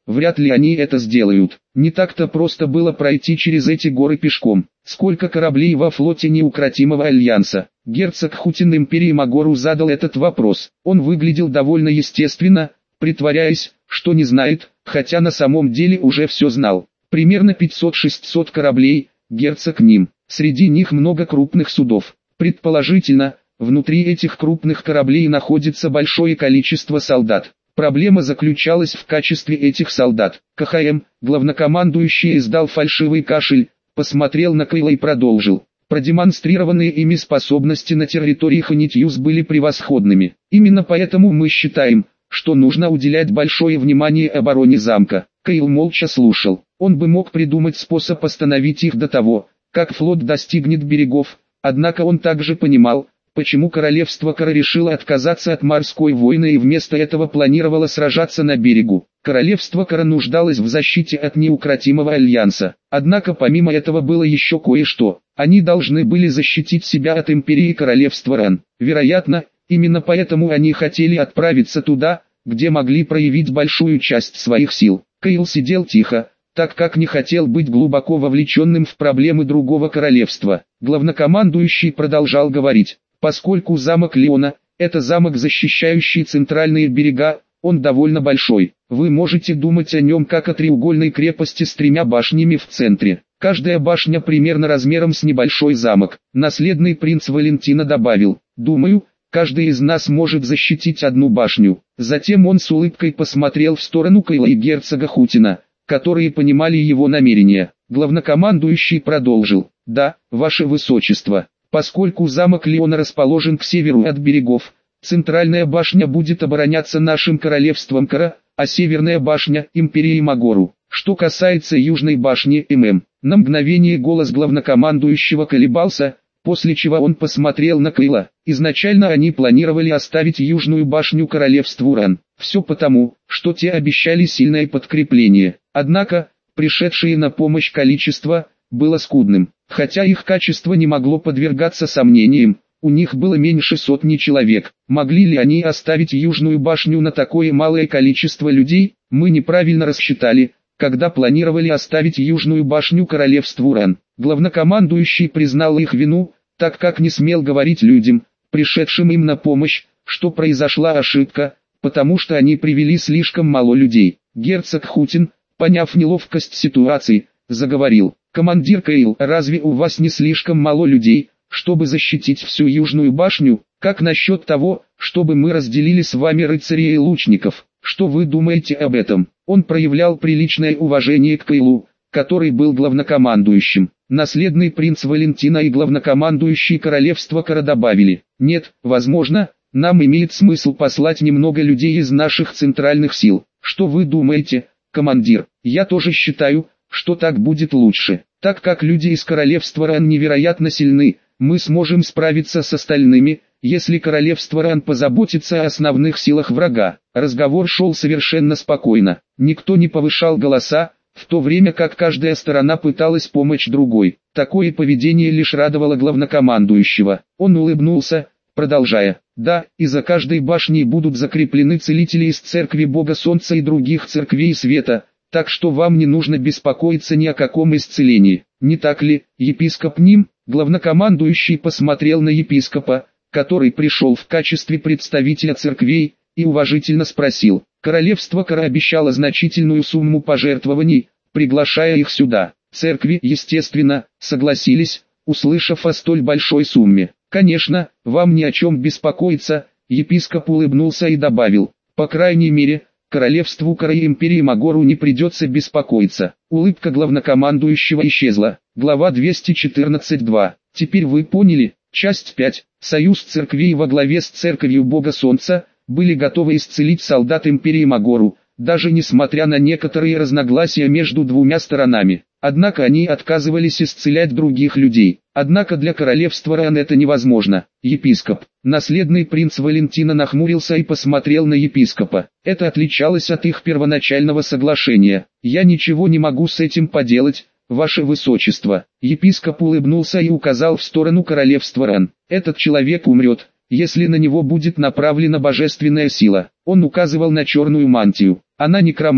Вряд ли они это сделают. Не так-то просто было пройти через эти горы пешком. Сколько кораблей во флоте неукротимого альянса? Герцог Хутин Империи Магору задал этот вопрос. Он выглядел довольно естественно, притворяясь, что не знает, хотя на самом деле уже все знал. Примерно пятьсот-шестьсот кораблей, герцог Ним. Среди них много крупных судов. Предположительно, внутри этих крупных кораблей находится большое количество солдат. Проблема заключалась в качестве этих солдат. КХМ, главнокомандующий, издал фальшивый кашель, посмотрел на Кейла и продолжил. Продемонстрированные ими способности на территории Ханитьюз были превосходными. Именно поэтому мы считаем, что нужно уделять большое внимание обороне замка. Кейл молча слушал. Он бы мог придумать способ остановить их до того, как флот достигнет берегов, однако он также понимал, почему королевство Кара решило отказаться от морской войны и вместо этого планировало сражаться на берегу. Королевство Кара нуждалось в защите от неукротимого альянса. Однако помимо этого было еще кое-что. Они должны были защитить себя от империи королевства Ран. Вероятно, именно поэтому они хотели отправиться туда, где могли проявить большую часть своих сил. Кейл сидел тихо, так как не хотел быть глубоко вовлеченным в проблемы другого королевства. Главнокомандующий продолжал говорить. Поскольку замок Леона – это замок, защищающий центральные берега, он довольно большой. Вы можете думать о нем как о треугольной крепости с тремя башнями в центре. Каждая башня примерно размером с небольшой замок. Наследный принц Валентина добавил, думаю, каждый из нас может защитить одну башню. Затем он с улыбкой посмотрел в сторону Кейла и герцога Хутина, которые понимали его намерения. Главнокомандующий продолжил, да, ваше высочество. Поскольку замок Леона расположен к северу от берегов, центральная башня будет обороняться нашим королевством Кара, а северная башня – империей Магору. Что касается южной башни ММ, на мгновение голос главнокомандующего колебался, после чего он посмотрел на Кейла. Изначально они планировали оставить южную башню королевству Ран. Все потому, что те обещали сильное подкрепление. Однако, пришедшие на помощь количество – было скудным. Хотя их качество не могло подвергаться сомнениям, у них было меньше сотни человек. Могли ли они оставить южную башню на такое малое количество людей? Мы неправильно рассчитали, когда планировали оставить южную башню королевству Ран. Главнокомандующий признал их вину, так как не смел говорить людям, пришедшим им на помощь, что произошла ошибка, потому что они привели слишком мало людей. Герцог Хутин, поняв неловкость ситуации, заговорил. «Командир Кейл, разве у вас не слишком мало людей, чтобы защитить всю южную башню? Как насчет того, чтобы мы разделили с вами рыцарей и лучников? Что вы думаете об этом?» Он проявлял приличное уважение к Кейлу, который был главнокомандующим. Наследный принц Валентина и главнокомандующий королевства Кара добавили: «Нет, возможно, нам имеет смысл послать немного людей из наших центральных сил. Что вы думаете, командир?» «Я тоже считаю, что так будет лучше. Так как люди из королевства Ран невероятно сильны, мы сможем справиться с остальными, если королевство Ран позаботится о основных силах врага». Разговор шел совершенно спокойно. Никто не повышал голоса, в то время как каждая сторона пыталась помочь другой. Такое поведение лишь радовало главнокомандующего. Он улыбнулся, продолжая: «Да, и за каждой башней будут закреплены целители из церкви Бога Солнца и других церквей света, так что вам не нужно беспокоиться ни о каком исцелении. Не так ли, епископ Ним?» Главнокомандующий посмотрел на епископа, который пришел в качестве представителя церквей, и уважительно спросил. Королевство Кара обещало значительную сумму пожертвований, приглашая их сюда. Церкви, естественно, согласились, услышав о столь большой сумме. «Конечно, вам ни о чем беспокоиться», епископ улыбнулся и добавил. «По крайней мере, королевству Кара и империи Магору не придется беспокоиться». Улыбка главнокомандующего исчезла. Глава двести четырнадцать два. Теперь вы поняли. Часть пять. Союз церквей во главе с церковью Бога Солнца были готовы исцелить солдат империи Магору, даже несмотря на некоторые разногласия между двумя сторонами. Однако они отказывались исцелять других людей. Однако для королевства Ран это невозможно. Епископ. Наследный принц Валентина нахмурился и посмотрел на епископа. Это отличалось от их первоначального соглашения. «Я ничего не могу с этим поделать, ваше высочество». Епископ улыбнулся и указал в сторону королевства Ран. «Этот человек умрет, если на него будет направлена божественная сила». Он указывал на черную мантию. «Она некромант,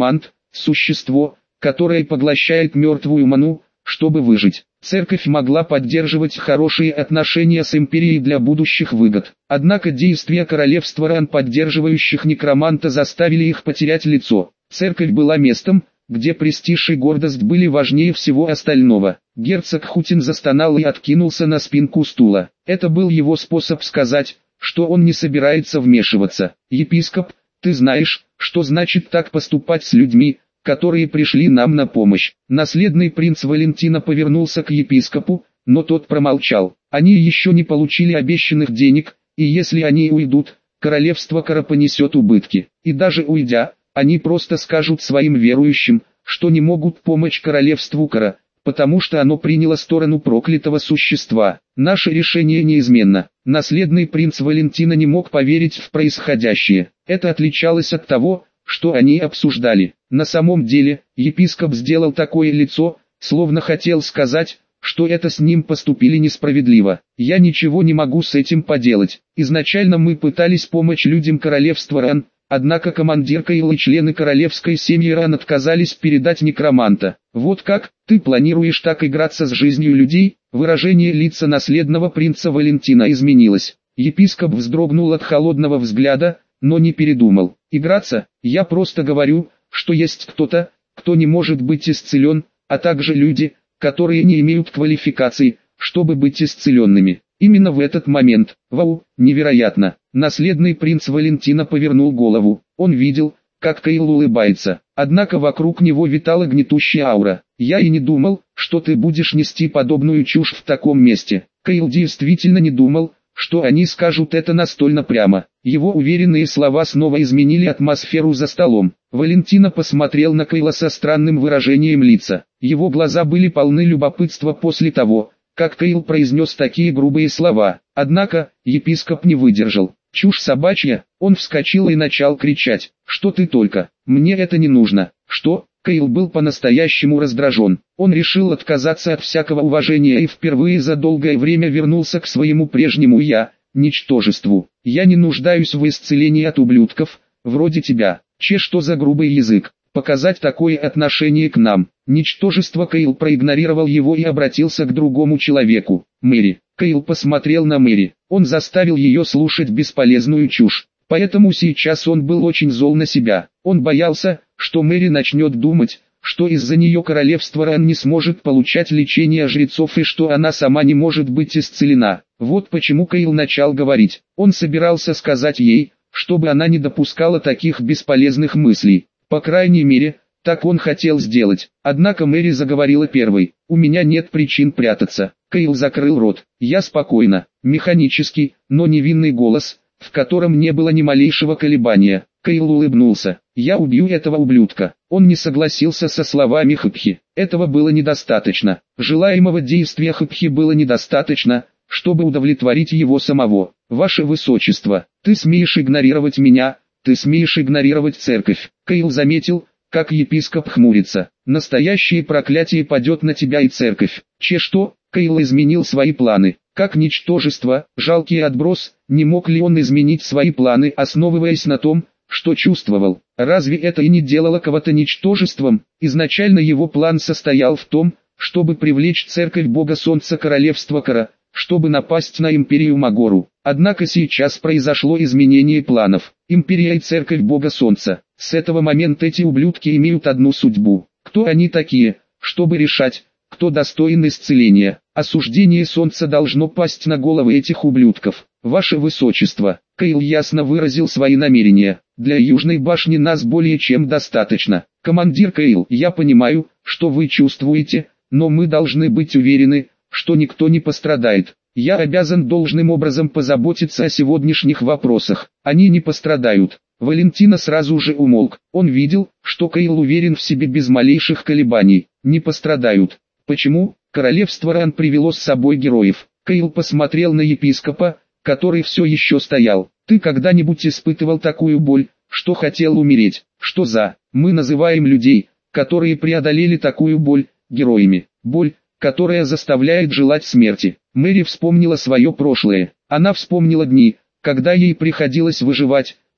существо, которое поглощает мертвую ману, чтобы выжить. Церковь могла поддерживать хорошие отношения с империей для будущих выгод. Однако действия королевства Ран, поддерживающих некроманта, заставили их потерять лицо. Церковь была местом, где престиж и гордость были важнее всего остального. Герцог Хутин застонал и откинулся на спинку стула. Это был его способ сказать, что он не собирается вмешиваться. «Епископ, ты знаешь, что значит так поступать с людьми, которые пришли нам на помощь». Наследный принц Валентина повернулся к епископу, но тот промолчал. Они еще не получили обещанных денег, и если они уйдут, королевство Кара понесет убытки. И даже уйдя, они просто скажут своим верующим, что не могут помочь королевству Кара, потому что оно приняло сторону проклятого существа. Наше решение неизменно. Наследный принц Валентина не мог поверить в происходящее. Это отличалось от того, что они обсуждали. На самом деле, епископ сделал такое лицо, словно хотел сказать, что это с ним поступили несправедливо. Я ничего не могу с этим поделать. Изначально мы пытались помочь людям королевства Ран, однако командир Кейл и члены королевской семьи Ран отказались передать некроманта. Вот как, ты планируешь так играться с жизнью людей? Выражение лица наследного принца Валентина изменилось. Епископ вздрогнул от холодного взгляда, но не передумал. Играться? Я просто говорю, что есть кто-то, кто не может быть исцелен, а также люди, которые не имеют квалификации, чтобы быть исцеленными. Именно в этот момент, вау, невероятно, наследный принц Валентина повернул голову. Он видел, как Кейл улыбается, однако вокруг него витала гнетущая аура. «Я и не думал, что ты будешь нести подобную чушь в таком месте». Кейл действительно не думал, что они скажут это настолько прямо. Его уверенные слова снова изменили атмосферу за столом. Валентина посмотрел на Кейла со странным выражением лица. Его глаза были полны любопытства после того, как Кейл произнес такие грубые слова. Однако, епископ не выдержал. «Чушь собачья!» Он вскочил и начал кричать. «Что ты только? Мне это не нужно!» «Что?» Кейл был по-настоящему раздражен. Он решил отказаться от всякого уважения и впервые за долгое время вернулся к своему прежнему «я», ничтожеству. «Я не нуждаюсь в исцелении от ублюдков, вроде тебя». Че, что за грубый язык? Показать такое отношение к нам? Ничтожество. Кейл проигнорировал его и обратился к другому человеку. «Мэри». Кейл посмотрел на Мэри. Он заставил ее слушать бесполезную чушь. Поэтому сейчас он был очень зол на себя. Он боялся, что Мэри начнет думать, что из-за нее королевство Ран не сможет получать лечение жрецов и что она сама не может быть исцелена. Вот почему Кейл начал говорить. Он собирался сказать ей, чтобы она не допускала таких бесполезных мыслей. По крайней мере, так он хотел сделать. Однако Мэри заговорила первой. «У меня нет причин прятаться». Кейл закрыл рот. «Я спокойно». Механический, но невинный голос, в котором не было ни малейшего колебания. Кейл улыбнулся. «Я убью этого ублюдка». Он не согласился со словами Хапхи. Этого было недостаточно. Желаемого действия Хапхи было недостаточно, чтобы удовлетворить его самого. «Ваше Высочество, ты смеешь игнорировать меня, ты смеешь игнорировать церковь». Кейл заметил, как епископ хмурится. «Настоящее проклятие падет на тебя и церковь». Че что? Кейл изменил свои планы. Как ничтожество, жалкий отброс, не мог ли он изменить свои планы, основываясь на том, что чувствовал? Разве это и не делало кого-то ничтожеством? Изначально его план состоял в том, чтобы привлечь церковь бога солнца королевства Кара, чтобы напасть на империю Магору. Однако сейчас произошло изменение планов. Империя и церковь бога солнца. С этого момента эти ублюдки имеют одну судьбу. Кто они такие, чтобы решать, кто достоин исцеления? Осуждение солнца должно пасть на головы этих ублюдков. Ваше Высочество, Кейл ясно выразил свои намерения. Для Южной башни нас более чем достаточно. Командир Кейл, я понимаю, что вы чувствуете, но мы должны быть уверены, что никто не пострадает. Я обязан должным образом позаботиться о сегодняшних вопросах. Они не пострадают. Валентина сразу же умолк. Он видел, что Кейл уверен в себе без малейших колебаний. Не пострадают. Почему? Королевство Ран привело с собой героев. Кейл посмотрел на епископа, который все еще стоял. Ты когда-нибудь испытывал такую боль, что хотел умереть? Что за? Мы называем людей, которые преодолели такую боль, героями. Боль, которая заставляет желать смерти. Мэри вспомнила свое прошлое. Она вспомнила дни, когда ей приходилось выживать,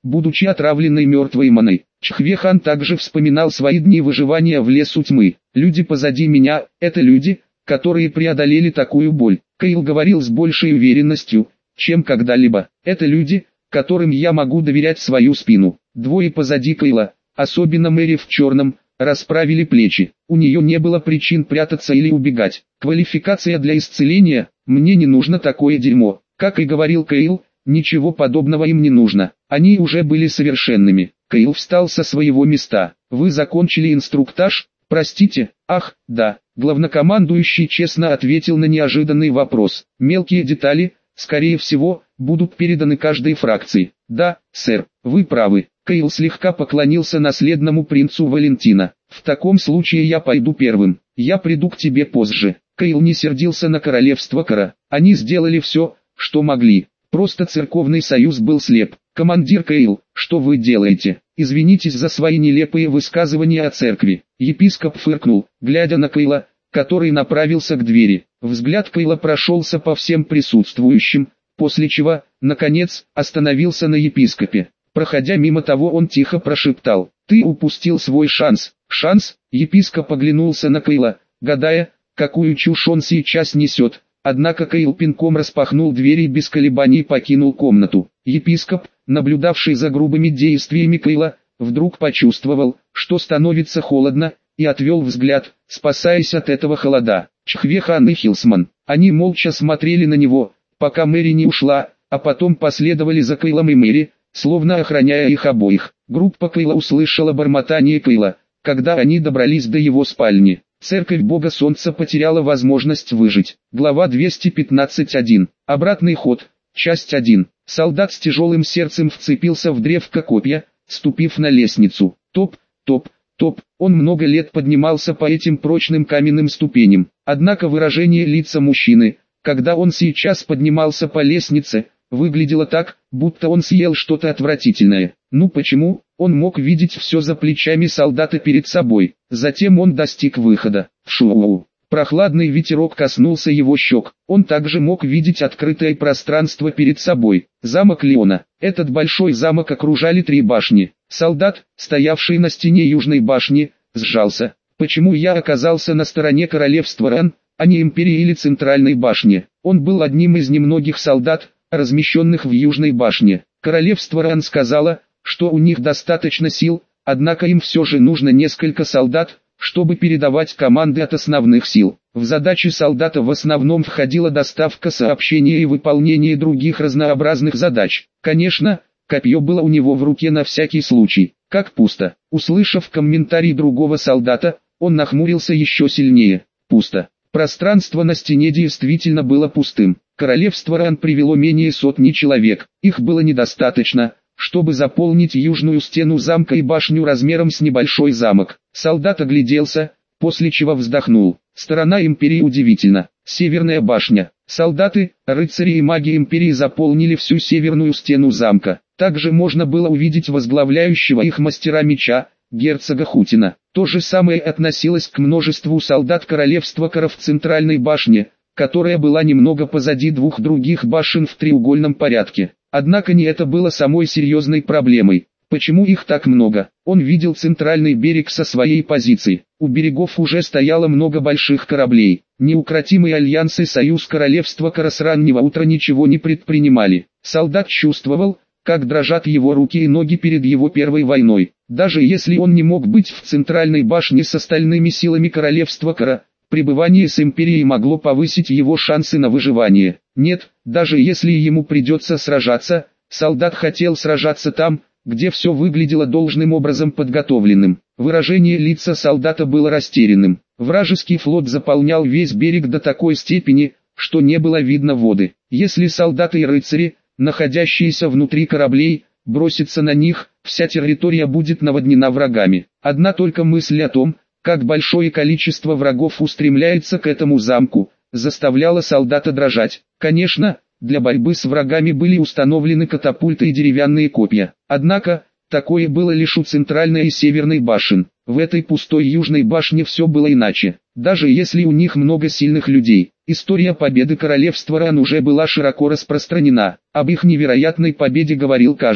будучи отравленной мертвой маной. Чхве-хан также вспоминал свои дни выживания в лесу тьмы. «Люди позади меня – это люди, которые преодолели такую боль». Кейл говорил с большей уверенностью, чем когда-либо. «Это люди, которым я могу доверять свою спину». Двое позади Кейла, особенно Мэри в черном, расправили плечи. У нее не было причин прятаться или убегать. Квалификация для исцеления, мне не нужно такое дерьмо. Как и говорил Кейл, ничего подобного им не нужно. Они уже были совершенными. Кейл встал со своего места. Вы закончили инструктаж? Простите, ах, да. Главнокомандующий честно ответил на неожиданный вопрос. Мелкие детали, скорее всего, будут переданы каждой фракции. Да, сэр, вы правы. Кейл слегка поклонился наследному принцу Валентина. В таком случае я пойду первым. Я приду к тебе позже. Кейл не сердился на королевство Кара. Они сделали все, что могли. Просто церковный союз был слеп. Командир Кейл, что вы делаете? Извинитесь за свои нелепые высказывания о церкви. Епископ фыркнул, глядя на Кейла, который направился к двери. Взгляд Кейла прошелся по всем присутствующим, после чего, наконец, остановился на епископе. Проходя мимо того, он тихо прошептал: «Ты упустил свой шанс». «Шанс?» Епископ оглянулся на Кейла, гадая, какую чушь он сейчас несет. Однако Кейл пинком распахнул дверь и без колебаний покинул комнату. Епископ, наблюдавший за грубыми действиями Кейла, вдруг почувствовал, что становится холодно, и отвел взгляд, спасаясь от этого холода. Чхве-хан и Хилсман. Они молча смотрели на него, пока Мэри не ушла, а потом последовали за Кейлом и Мэри, словно охраняя их обоих. Группа Кейла услышала бормотание Кейла, когда они добрались до его спальни. Церковь Бога Солнца потеряла возможность выжить. Глава двести пятнадцать один. Обратный ход. Часть один. Солдат с тяжелым сердцем вцепился в древко копья, ступив на лестницу. Топ, топ, топ. Он много лет поднимался по этим прочным каменным ступеням. Однако выражение лица мужчины, когда он сейчас поднимался по лестнице, выглядело так, будто он съел что-то отвратительное. Ну почему? Он мог видеть все за плечами солдата перед собой. Затем он достиг выхода. Шоу. Прохладный ветерок коснулся его щек. Он также мог видеть открытое пространство перед собой. Замок Леона. Этот большой замок окружали три башни. Солдат, стоявший на стене южной башни, сжался. Почему я оказался на стороне королевства Ран, а не империи или центральной башни? Он был одним из немногих солдат, размещенных в южной башне. Королевство Ран сказала, что у них достаточно сил, однако им все же нужно несколько солдат, чтобы передавать команды от основных сил. В задачи солдата в основном входила доставка сообщения и выполнение других разнообразных задач. Конечно, копье было у него в руке на всякий случай. Как пусто. Услышав комментарий другого солдата, он нахмурился еще сильнее. Пусто. Пространство на стене действительно было пустым. Королевство Ран привело менее сотни человек. Их было недостаточно, чтобы заполнить южную стену замка и башню размером с небольшой замок. Солдат огляделся, после чего вздохнул. Сторона империи удивительна. Северная башня. Солдаты, рыцари и маги империи заполнили всю северную стену замка. Также можно было увидеть возглавляющего их мастера меча, герцога Хутина. То же самое относилось к множеству солдат королевства Кара в центральной башне, которая была немного позади двух других башен в треугольном порядке. Однако не это было самой серьезной проблемой. Почему их так много? Он видел центральный берег со своей позиции. У берегов уже стояло много больших кораблей. Неукротимый альянс и союз королевства Кара с раннего утра ничего не предпринимали. Солдат чувствовал, как дрожат его руки и ноги перед его первой войной. Даже если он не мог быть в центральной башне с остальными силами королевства Кара, пребывание с империей могло повысить его шансы на выживание. Нет, даже если ему придется сражаться, солдат хотел сражаться там, где все выглядело должным образом подготовленным. Выражение лица солдата было растерянным. Вражеский флот заполнял весь берег до такой степени, что не было видно воды. Если солдаты и рыцари, находящиеся внутри кораблей, бросятся на них, вся территория будет наводнена врагами. Одна только мысль о том, как большое количество врагов устремляется к этому замку, заставляла солдата дрожать. Конечно, для борьбы с врагами были установлены катапульты и деревянные копья. Однако, такое было лишь у центральной и северной башен. В этой пустой южной башне все было иначе. Даже если у них много сильных людей, история победы королевства Ран уже была широко распространена. Об их невероятной победе говорил каждый.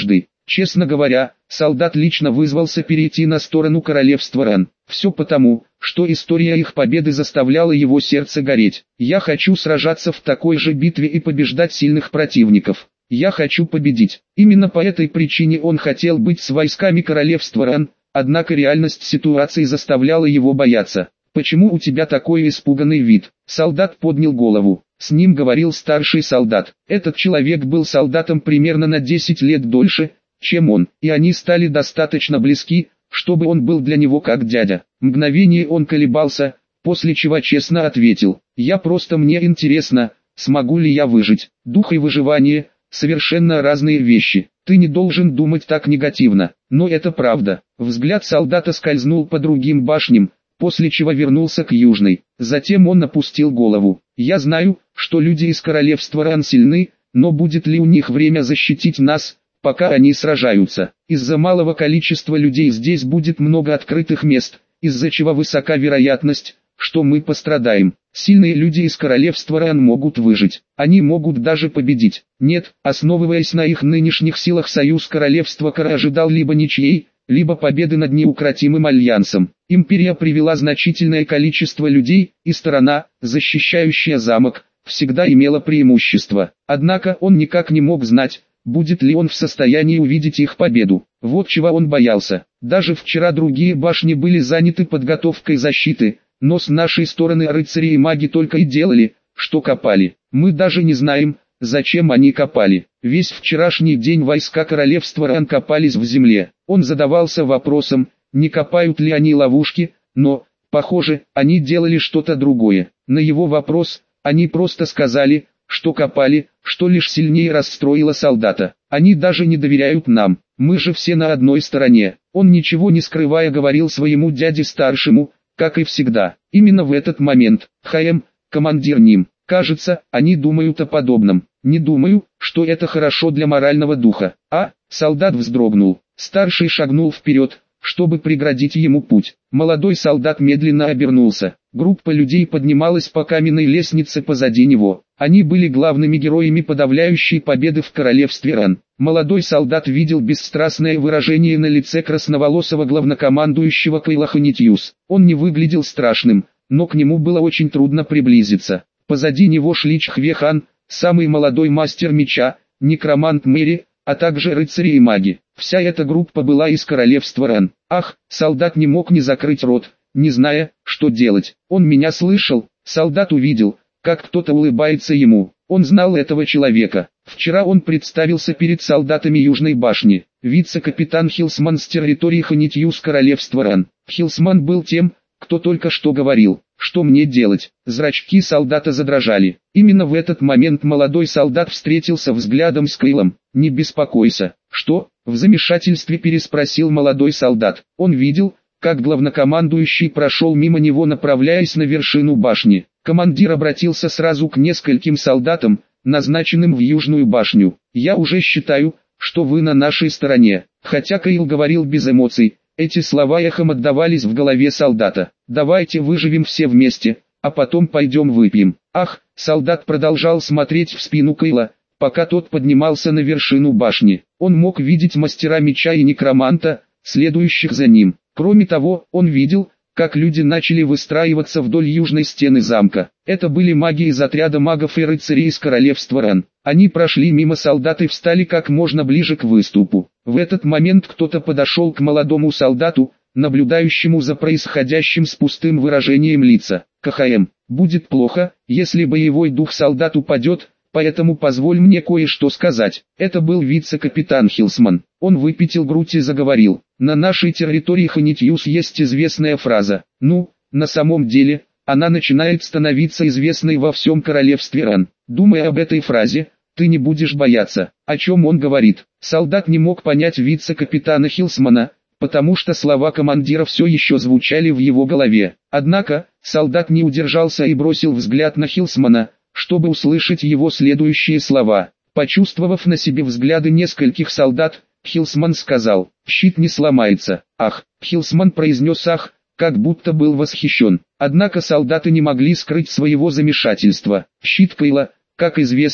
Честно говоря, солдат лично вызвался перейти на сторону королевства Ран. Все потому, что история их победы заставляла его сердце гореть. Я хочу сражаться в такой же битве и побеждать сильных противников. Я хочу победить. Именно по этой причине он хотел быть с войсками королевства Ран, однако реальность ситуации заставляла его бояться. «Почему у тебя такой испуганный вид?» Солдат поднял голову. С ним говорил старший солдат. Этот человек был солдатом примерно на десять лет дольше, чем он, и они стали достаточно близки, чтобы он был для него как дядя. Мгновение он колебался, после чего честно ответил: «Я просто мне интересно, смогу ли я выжить». Дух и выживание – совершенно разные вещи. Ты не должен думать так негативно, но это правда. Взгляд солдата скользнул по другим башням, после чего вернулся к южной. Затем он опустил голову. «Я знаю, что люди из королевства Ран сильны, но будет ли у них время защитить нас, пока они сражаются? Из-за малого количества людей здесь будет много открытых мест, из-за чего высока вероятность, что мы пострадаем. Сильные люди из королевства Ран могут выжить, они могут даже победить. Нет, основываясь на их нынешних силах, союз королевства Кара ожидал либо ничьей, либо победы над неукротимым альянсом. Империя привела значительное количество людей, и сторона, защищающая замок, всегда имела преимущество. Однако он никак не мог знать, будет ли он в состоянии увидеть их победу. Вот чего он боялся. Даже вчера другие башни были заняты подготовкой защиты, но с нашей стороны рыцари и маги только и делали, что копали. Мы даже не знаем, зачем они копали. Весь вчерашний день войска королевства Ран копались в земле. Он задавался вопросом, не копают ли они ловушки, но, похоже, они делали что-то другое. На его вопрос, они просто сказали, что копали, что лишь сильнее расстроило солдата. Они даже не доверяют нам, мы же все на одной стороне. Он, ничего не скрывая, говорил своему дяде старшему, как и всегда. Именно в этот момент, ХМ, командир Ним, кажется, они думают о подобном. Не думаю, что это хорошо для морального духа. А, солдат вздрогнул. Старший шагнул вперед, чтобы преградить ему путь. Молодой солдат медленно обернулся. Группа людей поднималась по каменной лестнице позади него. Они были главными героями подавляющей победы в королевстве Ран. Молодой солдат видел бесстрастное выражение на лице красноволосого главнокомандующего Кейла Ханитьюс. Он не выглядел страшным, но к нему было очень трудно приблизиться. Позади него шли Чхве-хан, самый молодой мастер меча, некромант Мэри, а также рыцари и маги. Вся эта группа была из королевства Ран. Ах, солдат не мог не закрыть рот, не зная, что делать. Он меня слышал. Солдат увидел, как кто-то улыбается ему. Он знал этого человека. Вчера он представился перед солдатами Южной башни. Вице-капитан Хилсман с территории Ханитьюс королевства Ран. Хилсман был тем, кто только что говорил: «Что мне делать?» Зрачки солдата задрожали. Именно в этот момент молодой солдат встретился взглядом с Кейлом. «Не беспокойся». «Что?» — в замешательстве переспросил молодой солдат. Он видел, как главнокомандующий прошел мимо него, направляясь на вершину башни. Командир обратился сразу к нескольким солдатам, назначенным в Южную башню. «Я уже считаю, что вы на нашей стороне». Хотя Кейл говорил без эмоций, эти слова эхом отдавались в голове солдата. «Давайте выживем все вместе, а потом пойдем выпьем». Ах, солдат продолжал смотреть в спину Кейла, пока тот поднимался на вершину башни. Он мог видеть мастера меча и некроманта, следующих за ним. Кроме того, он видел, как люди начали выстраиваться вдоль южной стены замка. Это были маги из отряда магов и рыцарей из королевства Ран. Они прошли мимо солдат и встали как можно ближе к выступу. В этот момент кто-то подошел к молодому солдату, наблюдающему за происходящим с пустым выражением лица. «КХМ, будет плохо, если боевой дух солдат упадет, поэтому позволь мне кое-что сказать». Это был вице-капитан Хилсман. Он выпятил грудь и заговорил. «На нашей территории Ханитьюс есть известная фраза. Ну, на самом деле, она начинает становиться известной во всем королевстве Ран. Думая об этой фразе, ты не будешь бояться». О чем он говорит? Солдат не мог понять вице-капитана Хилсмана, потому что слова командира все еще звучали в его голове. Однако, солдат не удержался и бросил взгляд на Хилсмана, чтобы услышать его следующие слова. Почувствовав на себе взгляды нескольких солдат, Хилсман сказал: «Щит не сломается». «Ах!» Хилсман произнес «ах», как будто был восхищен. Однако солдаты не могли скрыть своего замешательства. Щит Кейла, как известно,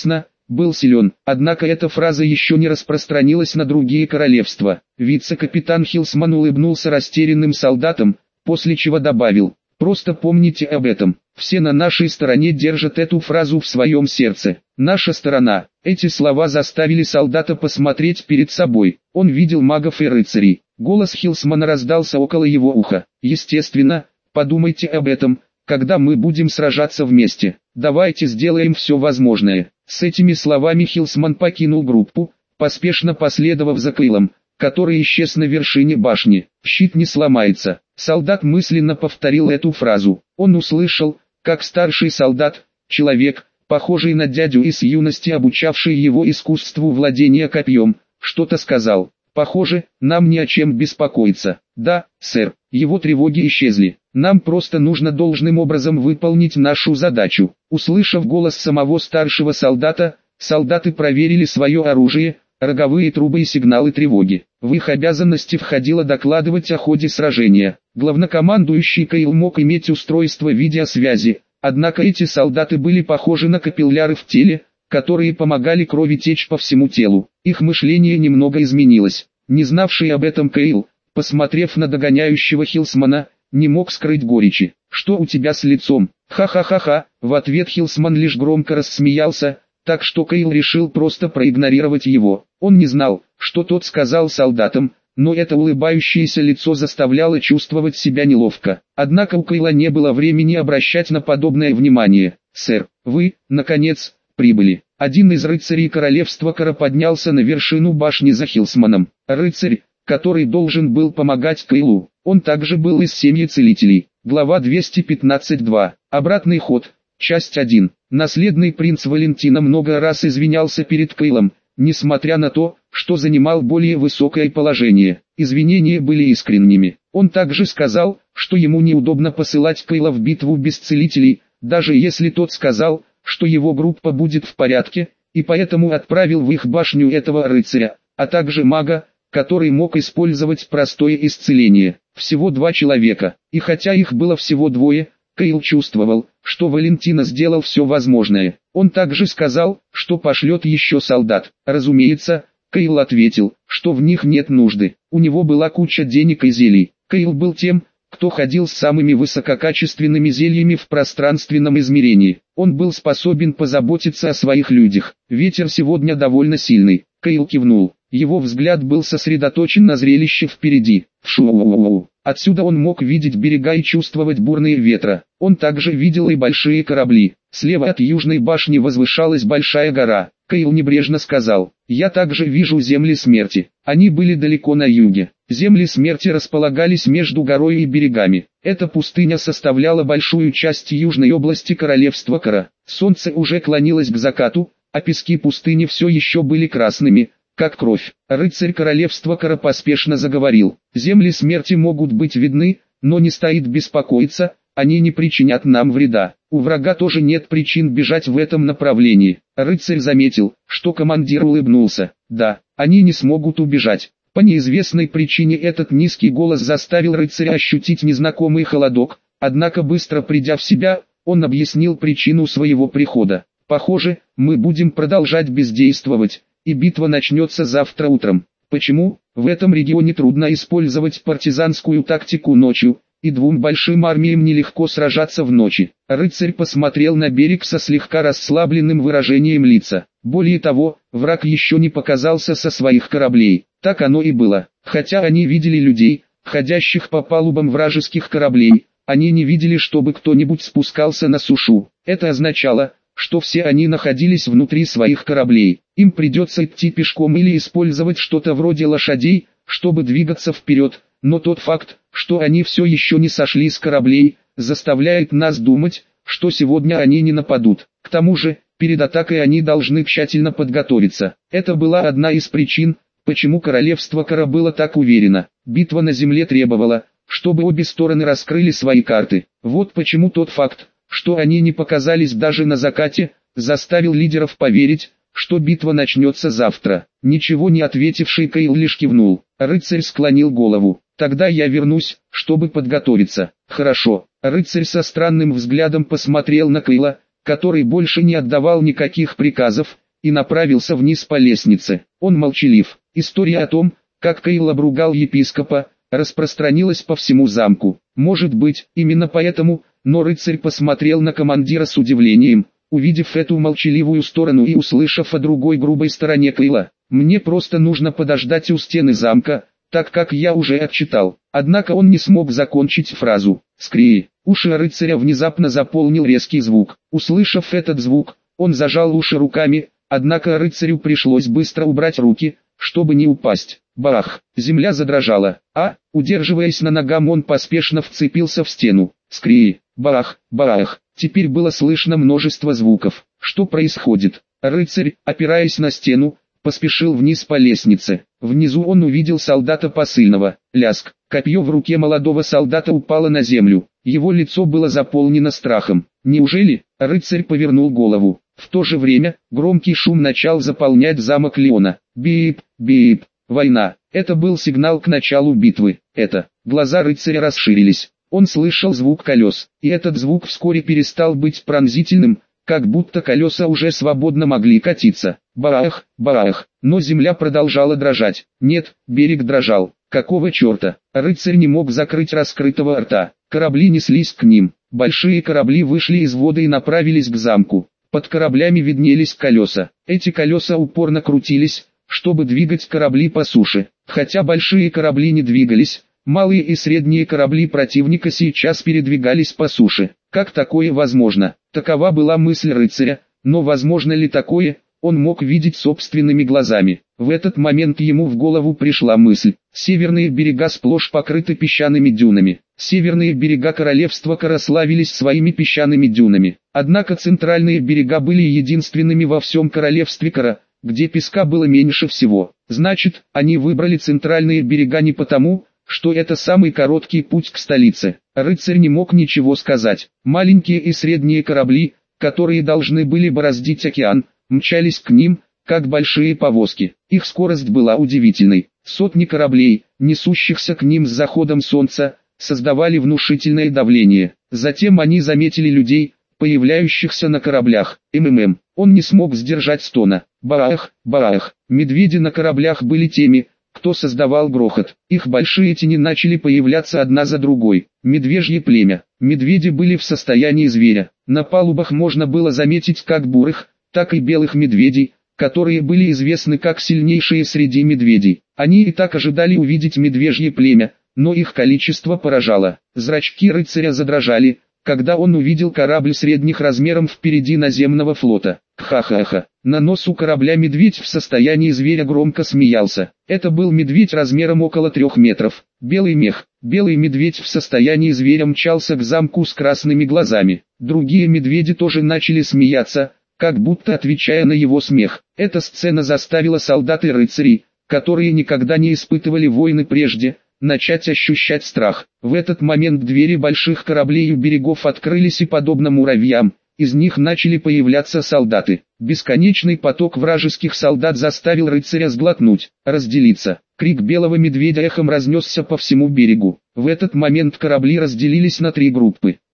был силен. Однако эта фраза еще не распространилась на другие королевства. Вице-капитан Хилсман улыбнулся растерянным солдатам, после чего добавил: «Просто помните об этом. Все на нашей стороне держат эту фразу в своем сердце. Наша сторона». Эти слова заставили солдата посмотреть перед собой. Он видел магов и рыцарей. Голос Хилсмана раздался около его уха. «Естественно, подумайте об этом, когда мы будем сражаться вместе. Давайте сделаем все возможное». С этими словами Хилсман покинул группу, поспешно последовав за Кейлом, который исчез на вершине башни. «Щит не сломается». Солдат мысленно повторил эту фразу. Он услышал, как старший солдат, человек, похожий на дядю и с юности обучавший его искусству владения копьем, что-то сказал. «Похоже, нам не о чем беспокоиться». «Да, сэр». Его тревоги исчезли. «Нам просто нужно должным образом выполнить нашу задачу». Услышав голос самого старшего солдата, солдаты проверили свое оружие, роговые трубы и сигналы тревоги. В их обязанности входило докладывать о ходе сражения. Главнокомандующий Кейл мог иметь устройство видеосвязи, однако эти солдаты были похожи на капилляры в теле, которые помогали крови течь по всему телу. Их мышление немного изменилось. Не знавший об этом Кейл, посмотрев на догоняющего Хилсмана, не мог скрыть горечи. «Что у тебя с лицом?» «Ха-ха-ха-ха!» В ответ Хилсман лишь громко рассмеялся, так что Кейл решил просто проигнорировать его. Он не знал, что тот сказал солдатам, но это улыбающееся лицо заставляло чувствовать себя неловко. Однако у Кейла не было времени обращать на подобное внимание. «Сэр, вы, наконец, прибыли». Один из рыцарей королевства Кара поднялся на вершину башни за Хилсманом. Рыцарь, который должен был помогать Кейлу, он также был из семьи целителей. Глава двести пятнадцать два. Обратный ход. Часть один. Наследный принц Валентина много раз извинялся перед Кейлом, несмотря на то, что занимал более высокое положение. Извинения были искренними. Он также сказал, что ему неудобно посылать Кейла в битву без целителей, даже если тот сказал, что его группа будет в порядке, и поэтому отправил в их башню этого рыцаря, а также мага, который мог использовать простое исцеление. Всего два человека, и хотя их было всего двое, Кейл чувствовал, что Валентина сделал все возможное. Он также сказал, что пошлет еще солдат. Разумеется, Кейл ответил, что в них нет нужды. У него была куча денег и зелий. Кейл был тем, кто ходил с самыми высококачественными зельями в пространственном измерении. Он был способен позаботиться о своих людях. Ветер сегодня довольно сильный. Кейл кивнул. Его взгляд был сосредоточен на зрелище впереди. Фшу. Отсюда он мог видеть берега и чувствовать бурные ветра. Он также видел и большие корабли. Слева от южной башни возвышалась большая гора. Кейл небрежно сказал: «Я также вижу земли смерти». Они были далеко на юге. Земли смерти располагались между горой и берегами. Эта пустыня составляла большую часть южной области королевства Кара. Солнце уже клонилось к закату, а пески пустыни все еще были красными, как кровь. Рыцарь королевства Кара поспешно заговорил: «Земли смерти могут быть видны, но не стоит беспокоиться, они не причинят нам вреда. У врага тоже нет причин бежать в этом направлении». Рыцарь заметил, что командир улыбнулся. «Да, они не смогут убежать». По неизвестной причине этот низкий голос заставил рыцаря ощутить незнакомый холодок, однако быстро придя в себя, он объяснил причину своего прихода. «Похоже, мы будем продолжать бездействовать, и битва начнется завтра утром». Почему? В этом регионе трудно использовать партизанскую тактику ночью, и двум большим армиям нелегко сражаться в ночи. Рыцарь посмотрел на берег со слегка расслабленным выражением лица. Более того, враг еще не показался со своих кораблей. Так оно и было. Хотя они видели людей, ходящих по палубам вражеских кораблей, они не видели, чтобы кто-нибудь спускался на сушу. Это означало, что все они находились внутри своих кораблей. Им придется идти пешком или использовать что-то вроде лошадей, чтобы двигаться вперед, но тот факт, что они все еще не сошли с кораблей, заставляет нас думать, что сегодня они не нападут. К тому же, перед атакой они должны тщательно подготовиться. Это была одна из причин, почему королевство Кара было так уверено. Битва на земле требовала, чтобы обе стороны раскрыли свои карты. Вот почему тот факт, что они не показались даже на закате, заставил лидеров поверить, что битва начнется завтра. Ничего не ответивший Кейл лишь кивнул. Рыцарь склонил голову. «Тогда я вернусь, чтобы подготовиться». «Хорошо». Рыцарь со странным взглядом посмотрел на Кейла, который больше не отдавал никаких приказов, и направился вниз по лестнице. Он молчалив. История о том, как Кейл обругал епископа, распространилась по всему замку. Может быть, именно поэтому, но рыцарь посмотрел на командира с удивлением, увидев эту молчаливую сторону и услышав о другой грубой стороне Кейла. «Мне просто нужно подождать у стены замка, так как я уже отчитал». Однако он не смог закончить фразу. Скрии. Уши рыцаря внезапно заполнил резкий звук. Услышав этот звук, он зажал уши руками, однако рыцарю пришлось быстро убрать руки, чтобы не упасть. Бах! Земля задрожала, а, удерживаясь на ногам, он поспешно вцепился в стену. Скрии. Бах! Бах! Теперь было слышно множество звуков. Что происходит? Рыцарь, опираясь на стену, поспешил вниз по лестнице. Внизу он увидел солдата посыльного. Ляск. Копье в руке молодого солдата упало на землю. Его лицо было заполнено страхом. Неужели? Рыцарь повернул голову. В то же время, громкий шум начал заполнять замок Леона. Бип, бип. Война. Это был сигнал к началу битвы. Это. Глаза рыцаря расширились. Он слышал звук колес, и этот звук вскоре перестал быть пронзительным, как будто колеса уже свободно могли катиться. Барах, барах, но земля продолжала дрожать. Нет, берег дрожал. Какого черта? Рыцарь не мог закрыть раскрытого рта. Корабли неслись к ним. Большие корабли вышли из воды и направились к замку. Под кораблями виднелись колеса. Эти колеса упорно крутились, чтобы двигать корабли по суше. Хотя большие корабли не двигались, малые и средние корабли противника сейчас передвигались по суше. Как такое возможно? Такова была мысль рыцаря, но возможно ли такое, он мог видеть собственными глазами. В этот момент ему в голову пришла мысль. Северные берега сплошь покрыты песчаными дюнами. Северные берега королевства Кара славились своими песчаными дюнами. Однако центральные берега были единственными во всем королевстве Кара, где песка было меньше всего. Значит, они выбрали центральные берега не потому, что это самый короткий путь к столице. Рыцарь не мог ничего сказать. Маленькие и средние корабли, которые должны были бороздить океан, мчались к ним, как большие повозки. Их скорость была удивительной. Сотни кораблей, несущихся к ним с заходом солнца, создавали внушительное давление. Затем они заметили людей, появляющихся на кораблях. МММ. Он не смог сдержать стона. Барах, барах. Медведи на кораблях были теми, кто создавал грохот. Их большие тени начали появляться одна за другой. Медвежье племя. Медведи были в состоянии зверя. На палубах можно было заметить как бурых, так и белых медведей, которые были известны как сильнейшие среди медведей. Они и так ожидали увидеть медвежье племя, но их количество поражало. Зрачки рыцаря задрожали, когда он увидел корабль средних размеров впереди наземного флота. Ха-ха-ха. На носу корабля медведь в состоянии зверя громко смеялся. Это был медведь размером около трех метров. Белый мех. Белый медведь в состоянии зверя мчался к замку с красными глазами. Другие медведи тоже начали смеяться, как будто отвечая на его смех. Эта сцена заставила солдат и рыцарей, которые никогда не испытывали войны прежде, начать ощущать страх. В этот момент двери больших кораблей у берегов открылись и подобно муравьям, из них начали появляться солдаты. Бесконечный поток вражеских солдат заставил рыцаря сглотнуть, разделиться. Крик белого медведя эхом разнесся по всему берегу. В этот момент корабли разделились на три группы.